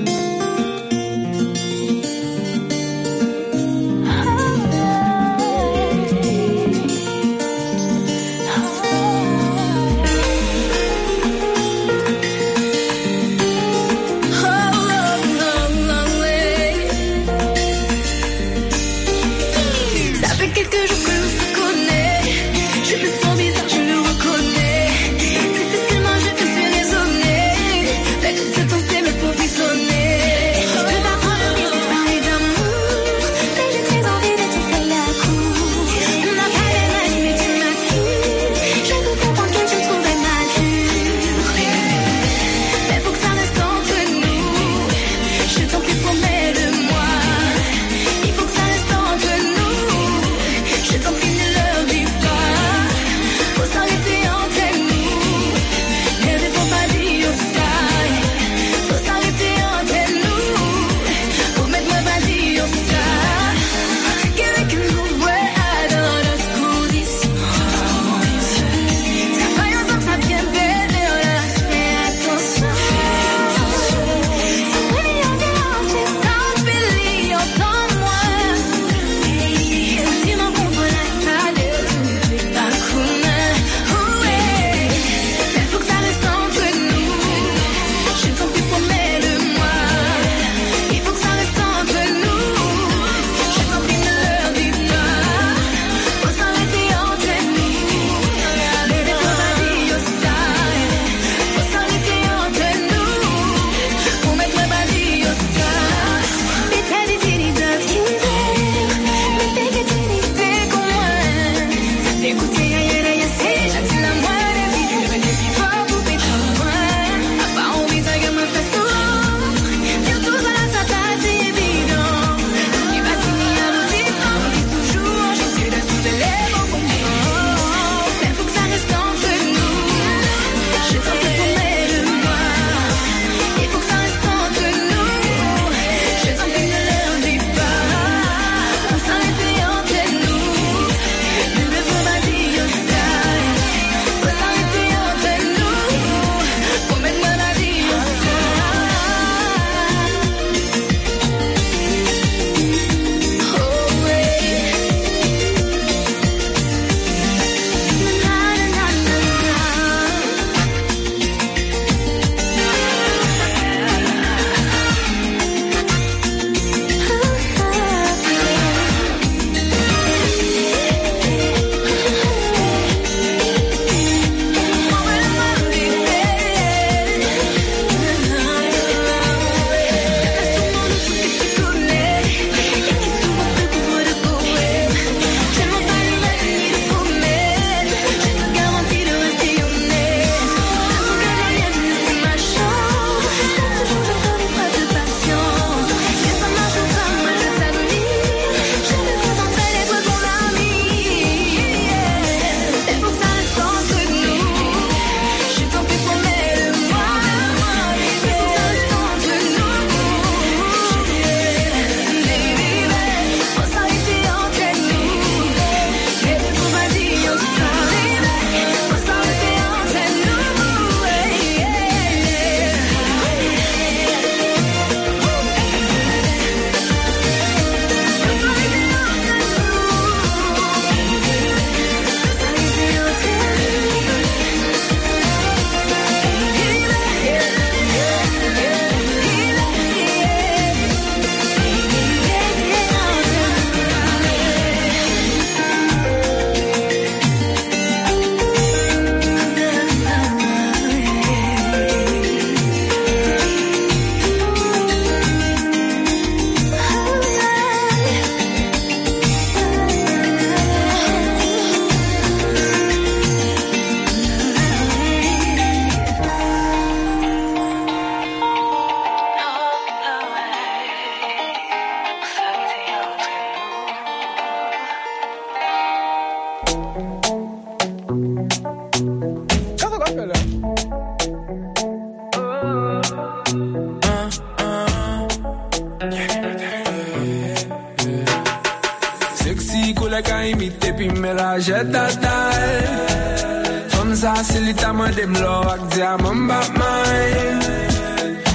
like I imite puis me la jette à taille. Comme ça, c'est l'état, moi, des m'l'or, ak diamant, bat mine. Pas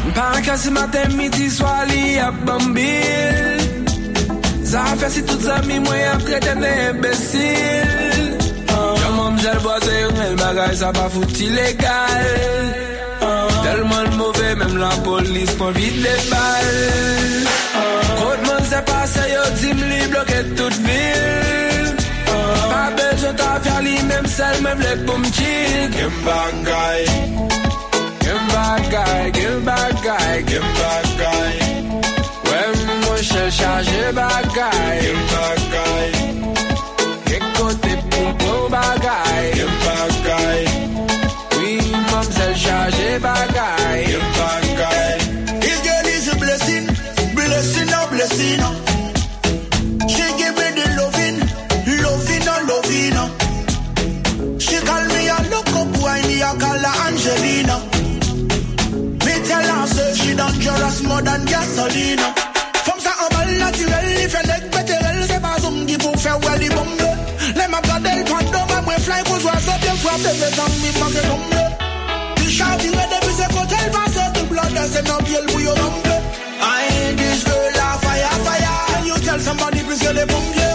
si matin, midi, soir, li a bambil. Ça fait si tout ça, mi moi, a traité d'imbécile. Comment j'ai le boisé, le bagage, ça va foutre illégal. Tellement mauvais, même la police prend vite les balles. Trop de monde s'est passé, yo, dit m'li bloqué toute ville. Pas besoin d'en faire li, même seul, même les pommes chill. Game bad guy. Game bad guy, game bad guy, game bad guy. Ouais, moi, je charge bad guy. Game bad guy. Quel côté pour bagay. Game bad guy. Oui, mademoiselle charge bagay. Game bad guy. This girl is a blessing, blessing, oh blessing. She give me the loving, loving, oh loving. She call me a look up boy, me a call her Angelina. Me tell her say she dangerous more than gasoline. From ça en bal naturel, il fait leg béterel, c'est pas zoom qui pour faire well, il bombe. Les ma bradel, pendant ma moi fly, pour jouer ça bien frappe, les gens mi manque tombe. Il chante, il est depuis ses côtés, il va se tout blood, c'est non bien le bouillon tombe. I ain't this girl, la fire, fire, and you tell somebody, plus que les bombiers.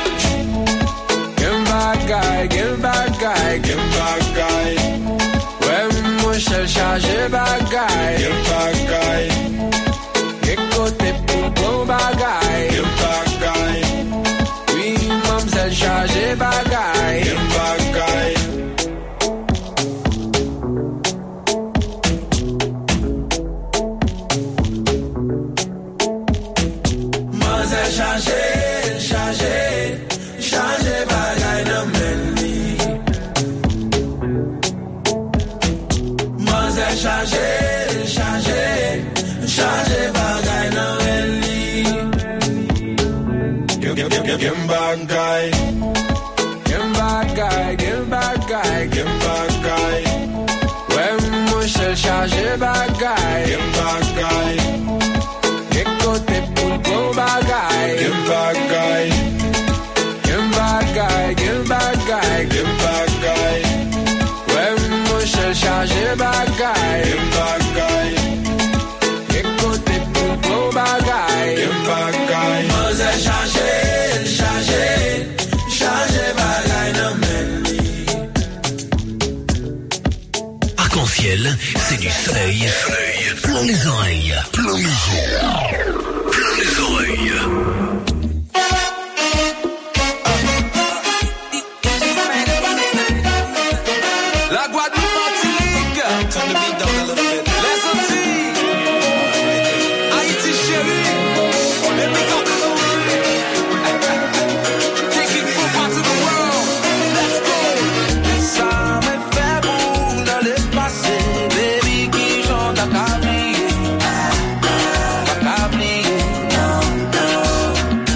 Game bad guy, game bad guy, game bad guy. Ouais, moi je charge bad guy, game bad guy. Quel côté pour bagay, game bad guy. Oui, mademoiselle charge bagay, game bad guy. Mademoiselle charge bagay dans Melly. Mademoiselle charge bagay dans Melly. Game bad guy. Game bad guy, game bad guy, game bad guy. Ouais, moi je charge bagay. Game bad guy. Quel côté pour bagay. Game bad guy. Game bad guy, game bad guy, game bad guy. Ouais, moi je charge bagay. Game bad guy. Quel côté pour bagay. Game bad guy. Moi je charge bagay dans Melly. Arc-en-ciel, c'est du soleil, plein les oreilles, plein les yeux, plein les oreilles. La Guadeloupe Martinique. Turn the beat down a little bit. Les Antilles. Haïti chérie. Let me go. Taking you parts of the world. Let's go. Ça me fait bon dans le passé. Baby qui chante à cablier. À cablier.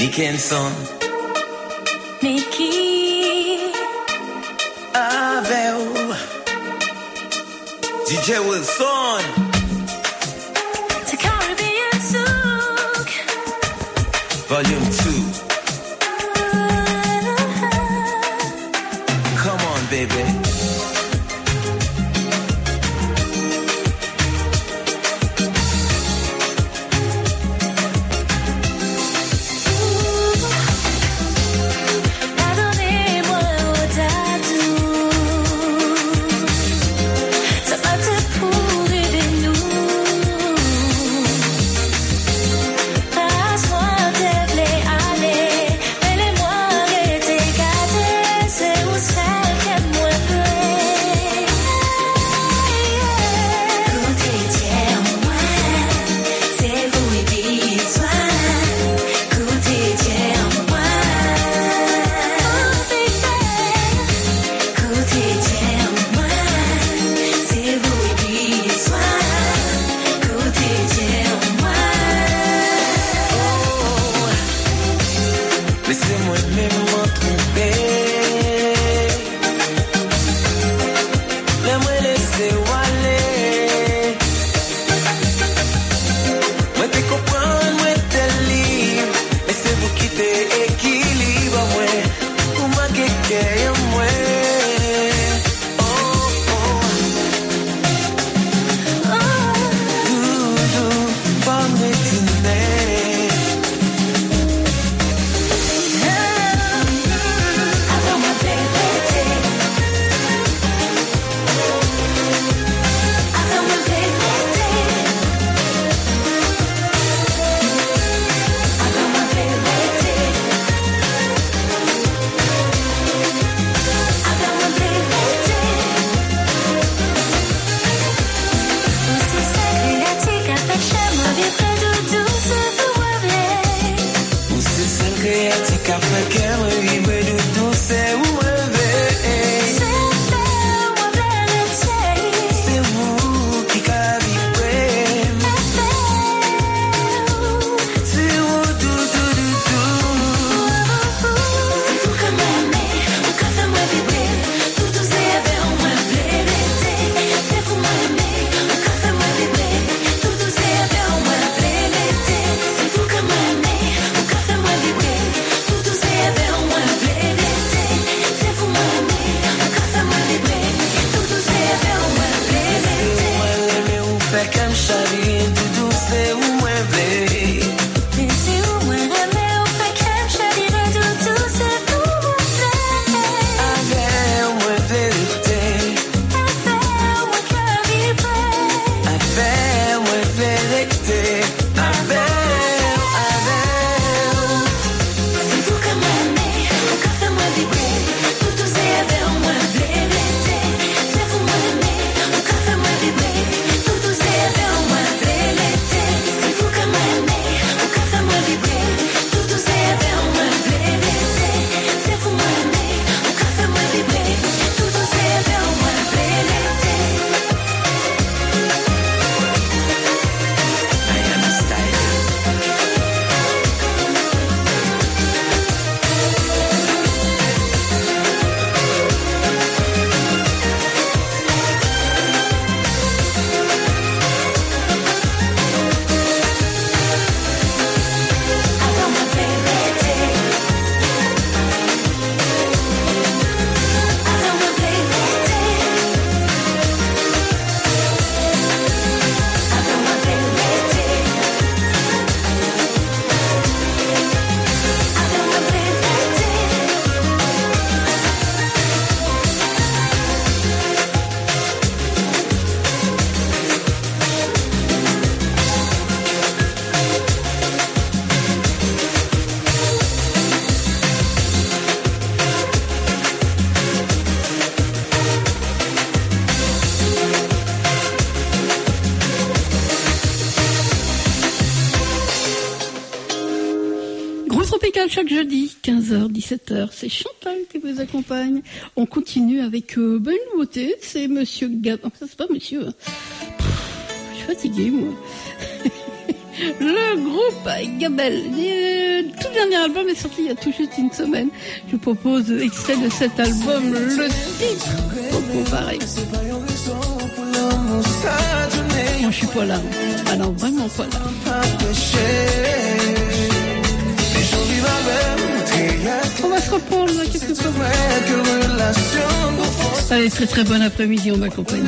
Dickinson. Mickey. Avel. DJ Wilson. To Caribbean Souk. Volume 2. Come on, baby. Pardonnez-moi au tatou. Ça va te pourrir de nous. Passe-moi tes blés, allez. Mets-les-moi et tes gâtés. C'est où celle que moi plaît. Côté tiers, moi. C'est vous et dis-toi. Côté tiers, moi. Côté tiers, moi. C'est vous et dis-toi. Côté tiers, moi. Laissez-moi même m'en tromper. Laisse-moi laisser aller. Moi t'es comprendre, moi t'es libre. Mais c'est vous qui t'équilibre, moi. Pour ma kéké, moi. Oh, oh. Doudou, pas me tenir. Avant ma vérité. Avant ma vérité. Avant ma vérité. Avant ma vérité. Aussi sacré la tique avec chama vivre de douce soirée. Ou c'est celle créatique qui a fait qu'elle me vibre de douce et où me veille. C'est vous qui a vibré. C'est vous, tout, tout, tout, tout. C'est vous comme m'aimer, ou quand ça m'a vibré. Tout c'est avec moi vérité. C'est vous m'aimer, ou quand ça m'a vibré. Tout c'est avec moi vérité. C'est vous comme m'aimer, ou quand ça m'a vibré. Tout c'est avec moi vérité. C'est vous m'aimer, ou quand ça m'a vibré. Tout c'est avec moi vérité. Mais où fait qu'elle me chavire, tout douce et où me veille. Et c'est où moi aimer, ou fait qu'elle me chavire, tout c'est vous m'aimer. Avec moi vérité. Avec moi cœur vibré. Avec moi vérité. Avec. C'est vous comme m'aimer, ou quand ça m'a vibré. Tout c'est avec moi vérité. C'est vous m'aimer, ou quand ça m'a vibré. Tout c'est avec moi vérité. C'est vous comme m'aimer, ou quand ça m'a vibré. Tout c'est avec moi vérité. C'est vous m'aimer, ou quand ça m'a vibré. Tout c'est avec moi vérité. I am style. Avant ma vérité. Avant ma vérité. Avant ma vérité. Avant ma vérité. Groove Tropical chaque jeudi, 15h, 17h. C'est Chantal qui vous accompagne. On continue avec une nouveauté. C'est Monsieur Gab. Oh, ça, c'est pas Monsieur. Je suis fatiguée, moi. Le groupe Gabel. Le tout dernier album est sorti il y a tout juste une semaine. Je vous propose extrait de cet album, le titre pour comparer. Moi je suis pas là. Ah non, vraiment pas là. On va se reprendre là quelque part. Allez, très très bon après-midi, on m'accompagne.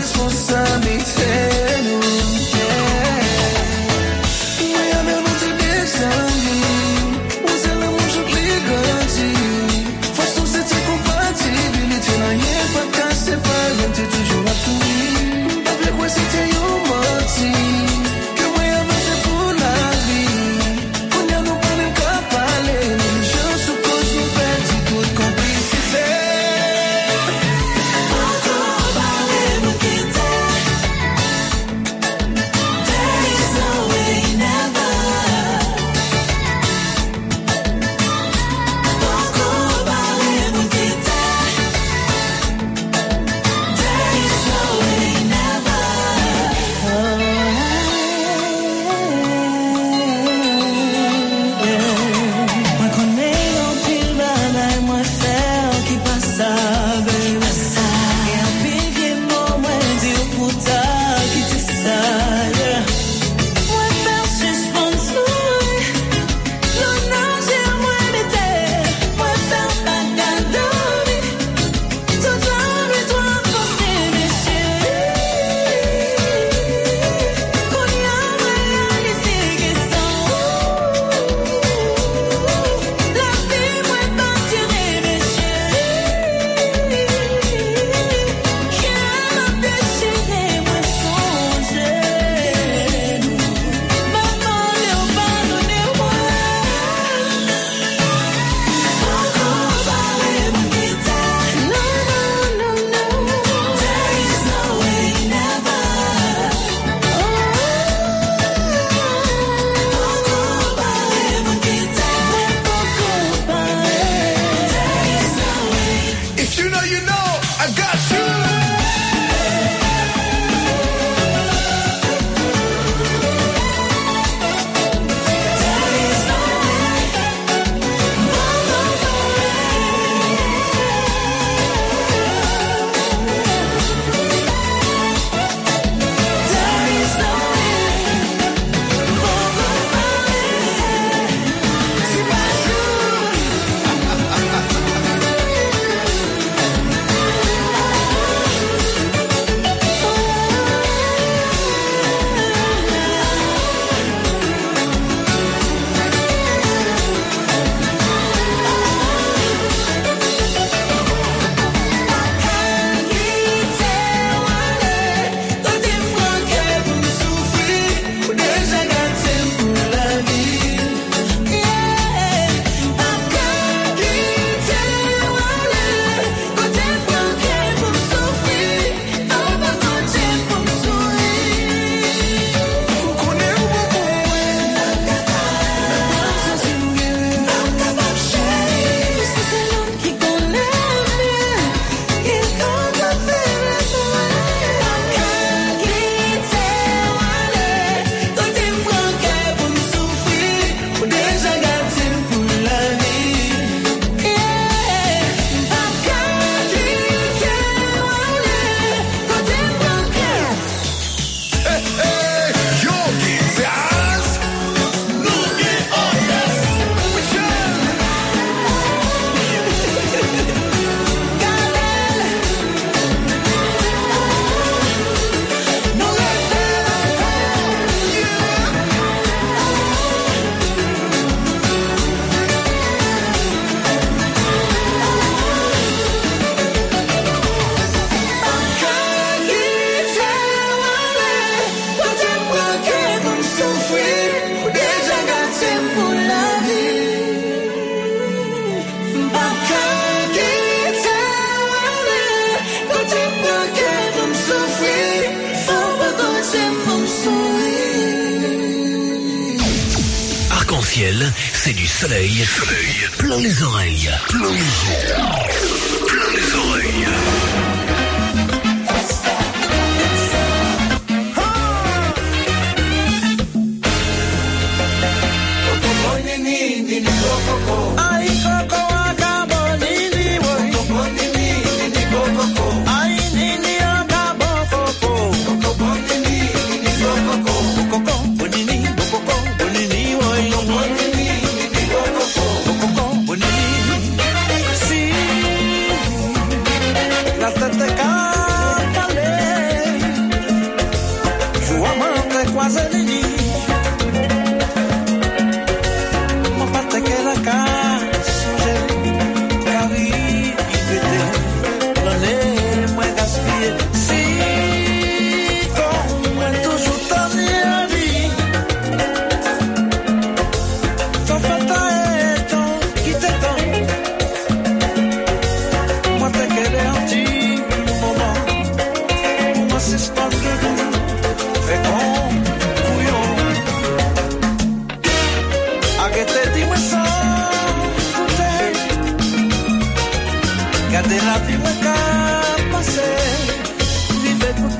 Arc-en-ciel, c'est du soleil, plein les oreilles, plein les yeux, plein les oreilles.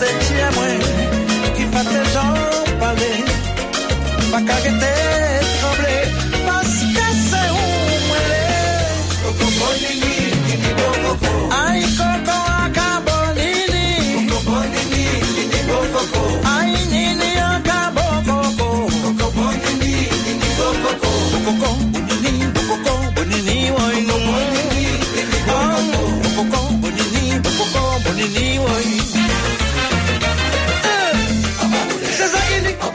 te tiens moi, qui pas tes gens parler, pas qu'arrêter trembler, parce que c'est où moi Coco bonini, coco. Aïe coco acabonini, coco bonini, coco. Aïe nini acaboko, coco bonini, coco. Coco bonini, coco bonini, oi no bonini, coco bonini, coco bonini, oi. C'est ça qui dit.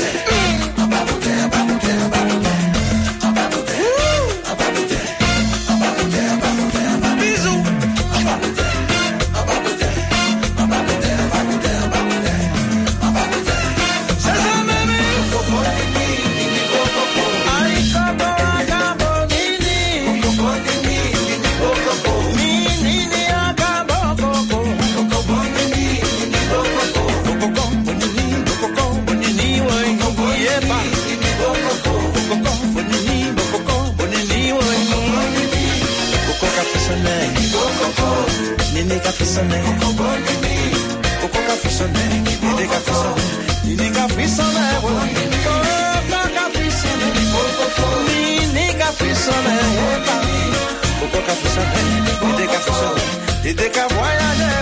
Nini café sonné, coco café sonné, nini café sonné, nini café sonné, coco café sonné, nini café sonné, coco café sonné, nini café sonné, nini café voyager.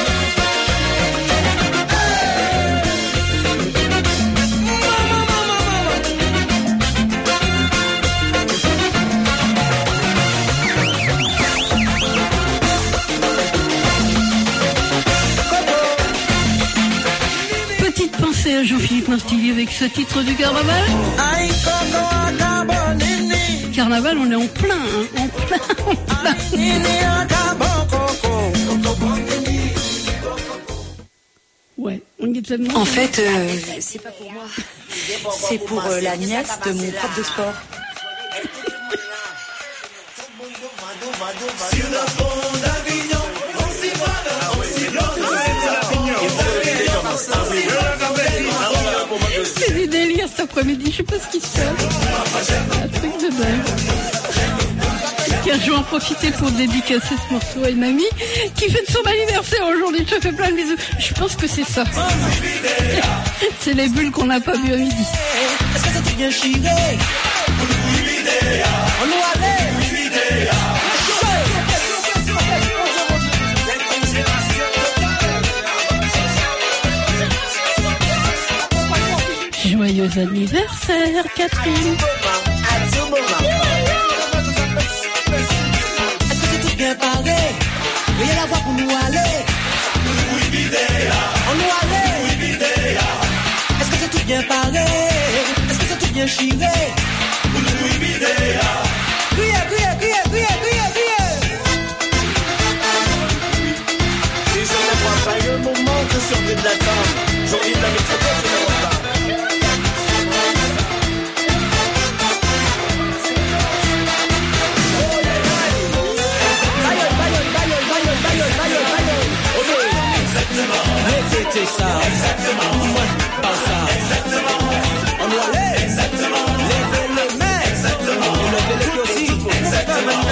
C'est à Jean-Philippe Martilly avec ce titre du carnaval. Carnaval, on est en plein, hein, en plein. Ouais, on est tellement... En fait, c'est pas pour moi. C'est pour la nièce de mon prof de sport. Sur le pont d'Avignon, on s'y voit, c'est du délire cet après-midi, je sais pas ce qui se passe. Un truc de dingue. Tiens, je vais en profiter pour dédicacer ce morceau à une amie qui fête son anniversaire aujourd'hui. Je te fais plein de bisous. Je pense que c'est ça. C'est les bulles qu'on n'a pas vues à midi. Est-ce que c'est bien chiré? On nous allait. Joyeux anniversaire, Catherine. Est-ce que c'est tout bien paré? Veuillez la voix pour nous aller. On nous allait. Est-ce que c'est tout bien paré? Est-ce que c'est tout bien chiré? Si je ne vois pas le moment que sur de la table, j'envie de la métropole, je ne vois pas. Répétez ça. Exactement. Pas ça. Exactement. On doit aller. Exactement. Levez les mains. Exactement. Et levez les pieds aussi. Exactement.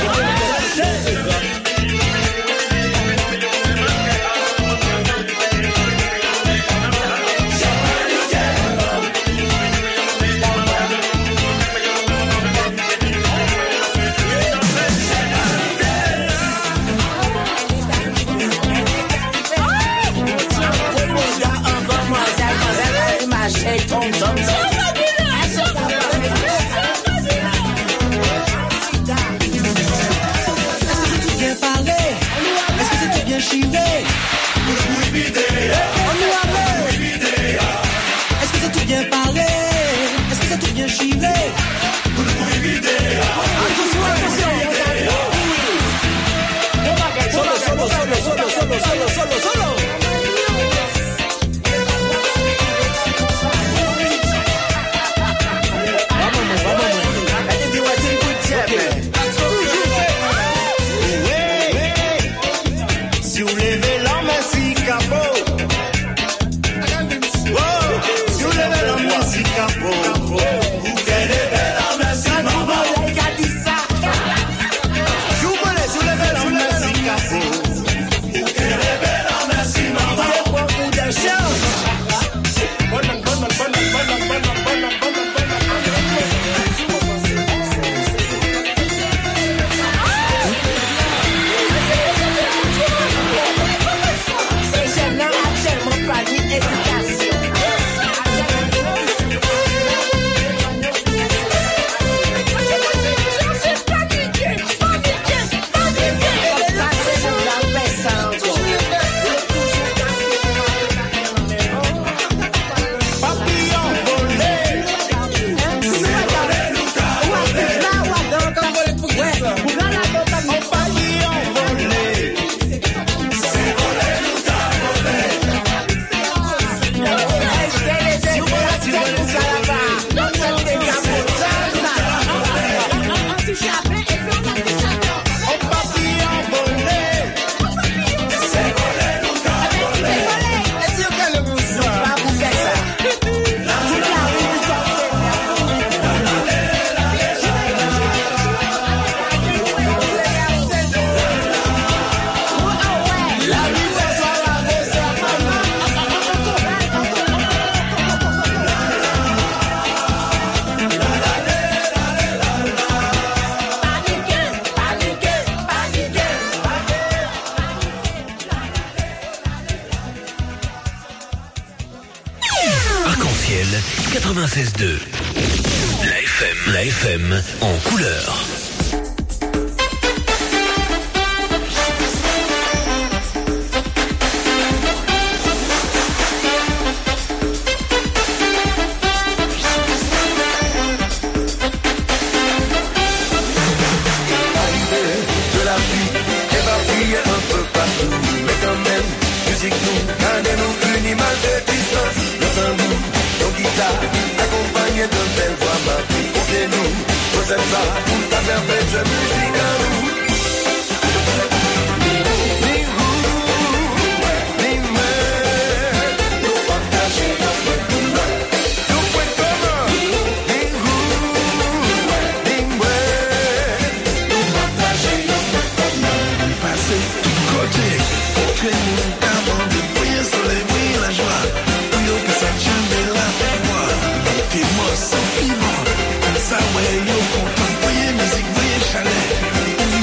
Essentiel 96.2. La FM en couleur. De la vie, elle va briller un peu partout. Mais quand même, musique nous, gardez-nous une image de distance. Nos tambours, nos guitares, accompagnés de belles voix, ma vie. Oubliez-nous, nous aimons ça, pour ta merveilleuse musique à nous. Ça ouais, yo content, voyez musique, voyez chalet.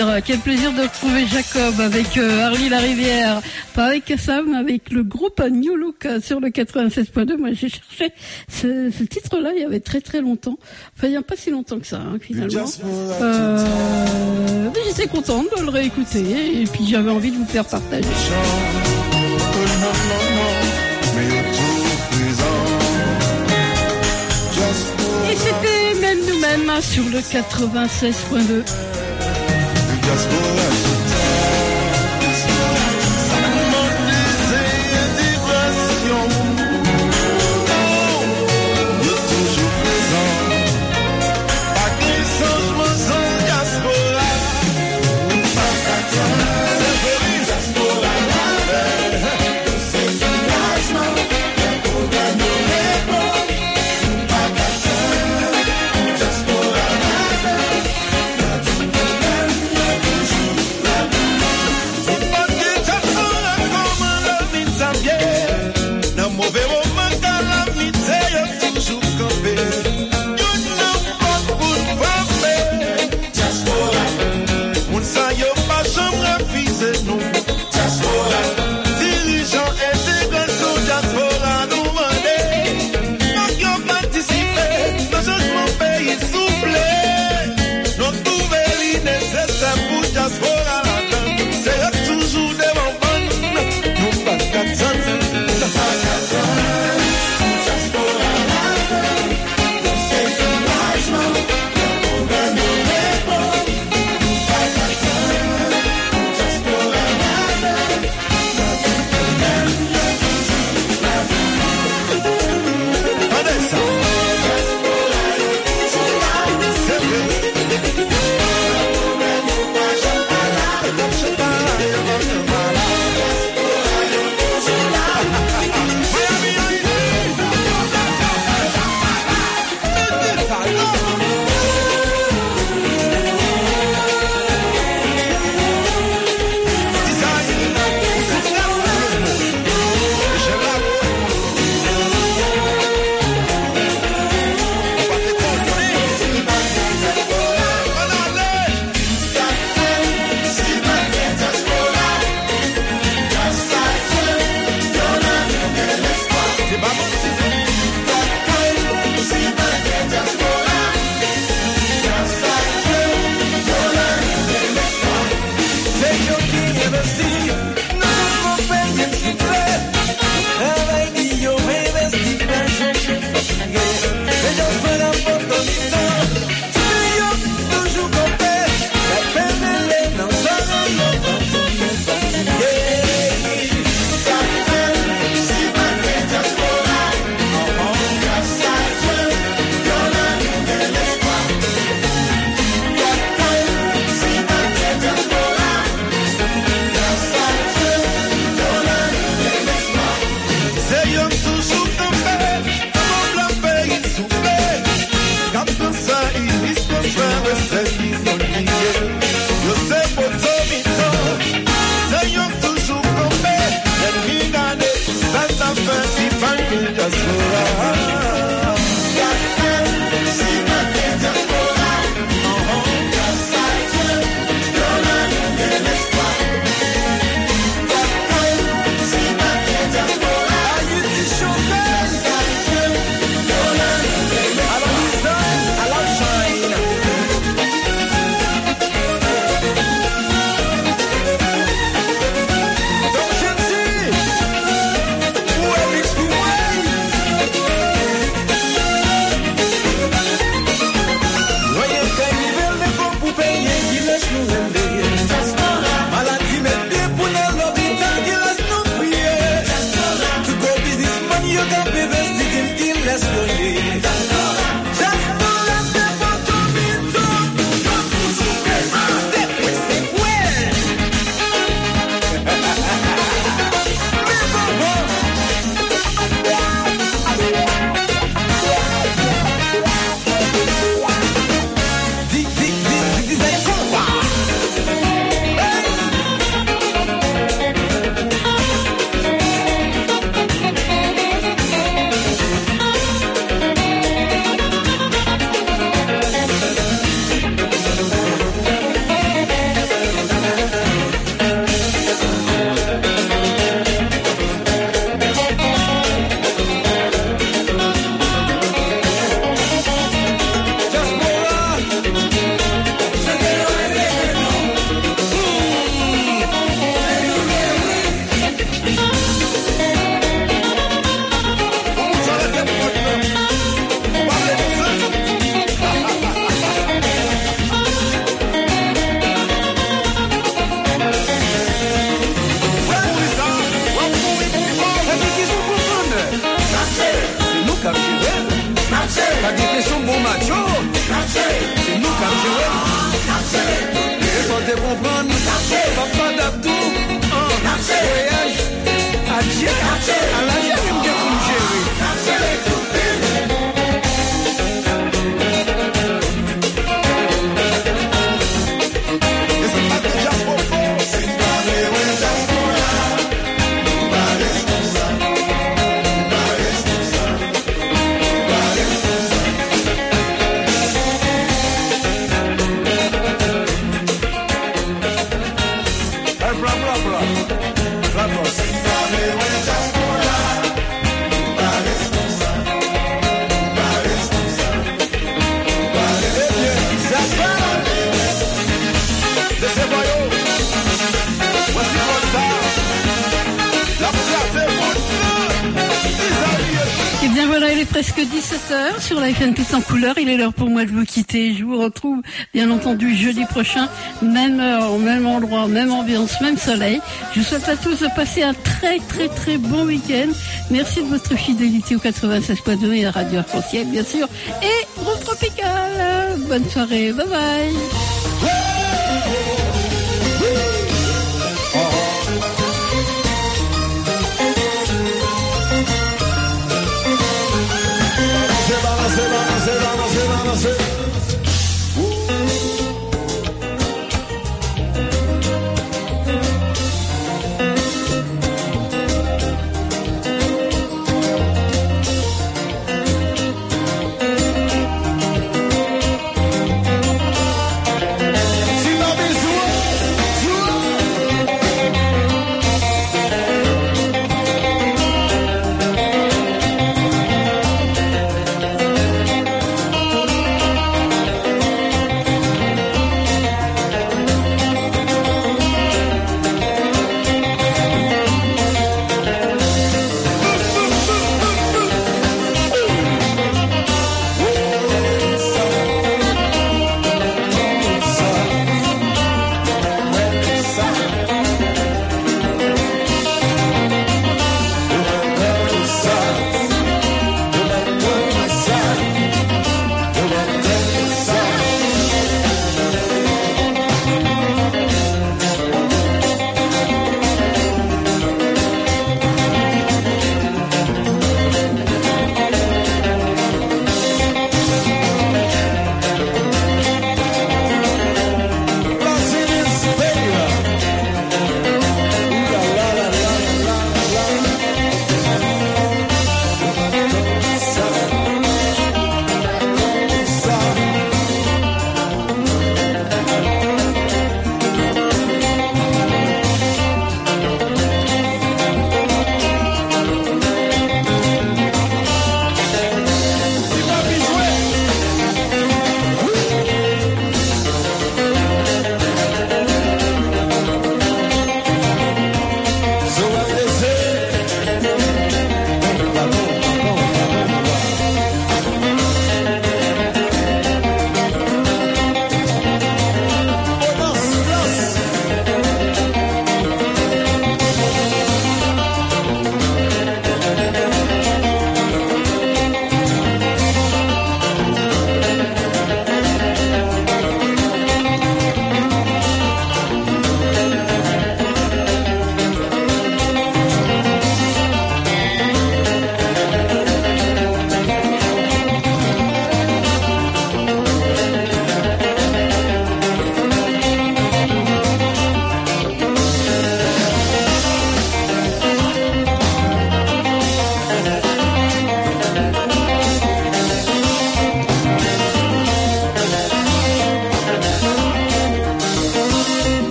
plaisir de retrouver Jacob avec Harley la Rivière, pas avec Sam, avec le groupe New Look sur le 96.2. Moi j'ai cherché ce titre-là il y avait très très longtemps, enfin il n'y a pas si longtemps que ça finalement. Mais j'étais contente de le réécouter et puis j'avais envie de vous faire partager. Et c'était même nous-mêmes sur le 96.2. est presque 17h sur la FM Tous en couleur. Il est l'heure pour moi de vous quitter. Je vous retrouve bien entendu jeudi prochain, même heure, même endroit, même ambiance, même soleil. Je vous souhaite à tous de passer un très très très bon week-end. Merci de votre fidélité au 96.2 et à Radio Arc-en-Ciel bien sûr. Et Groove Tropical. Bonne soirée. Bye bye.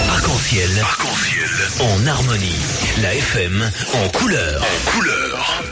En harmonie, la FM en couleur. En couleur.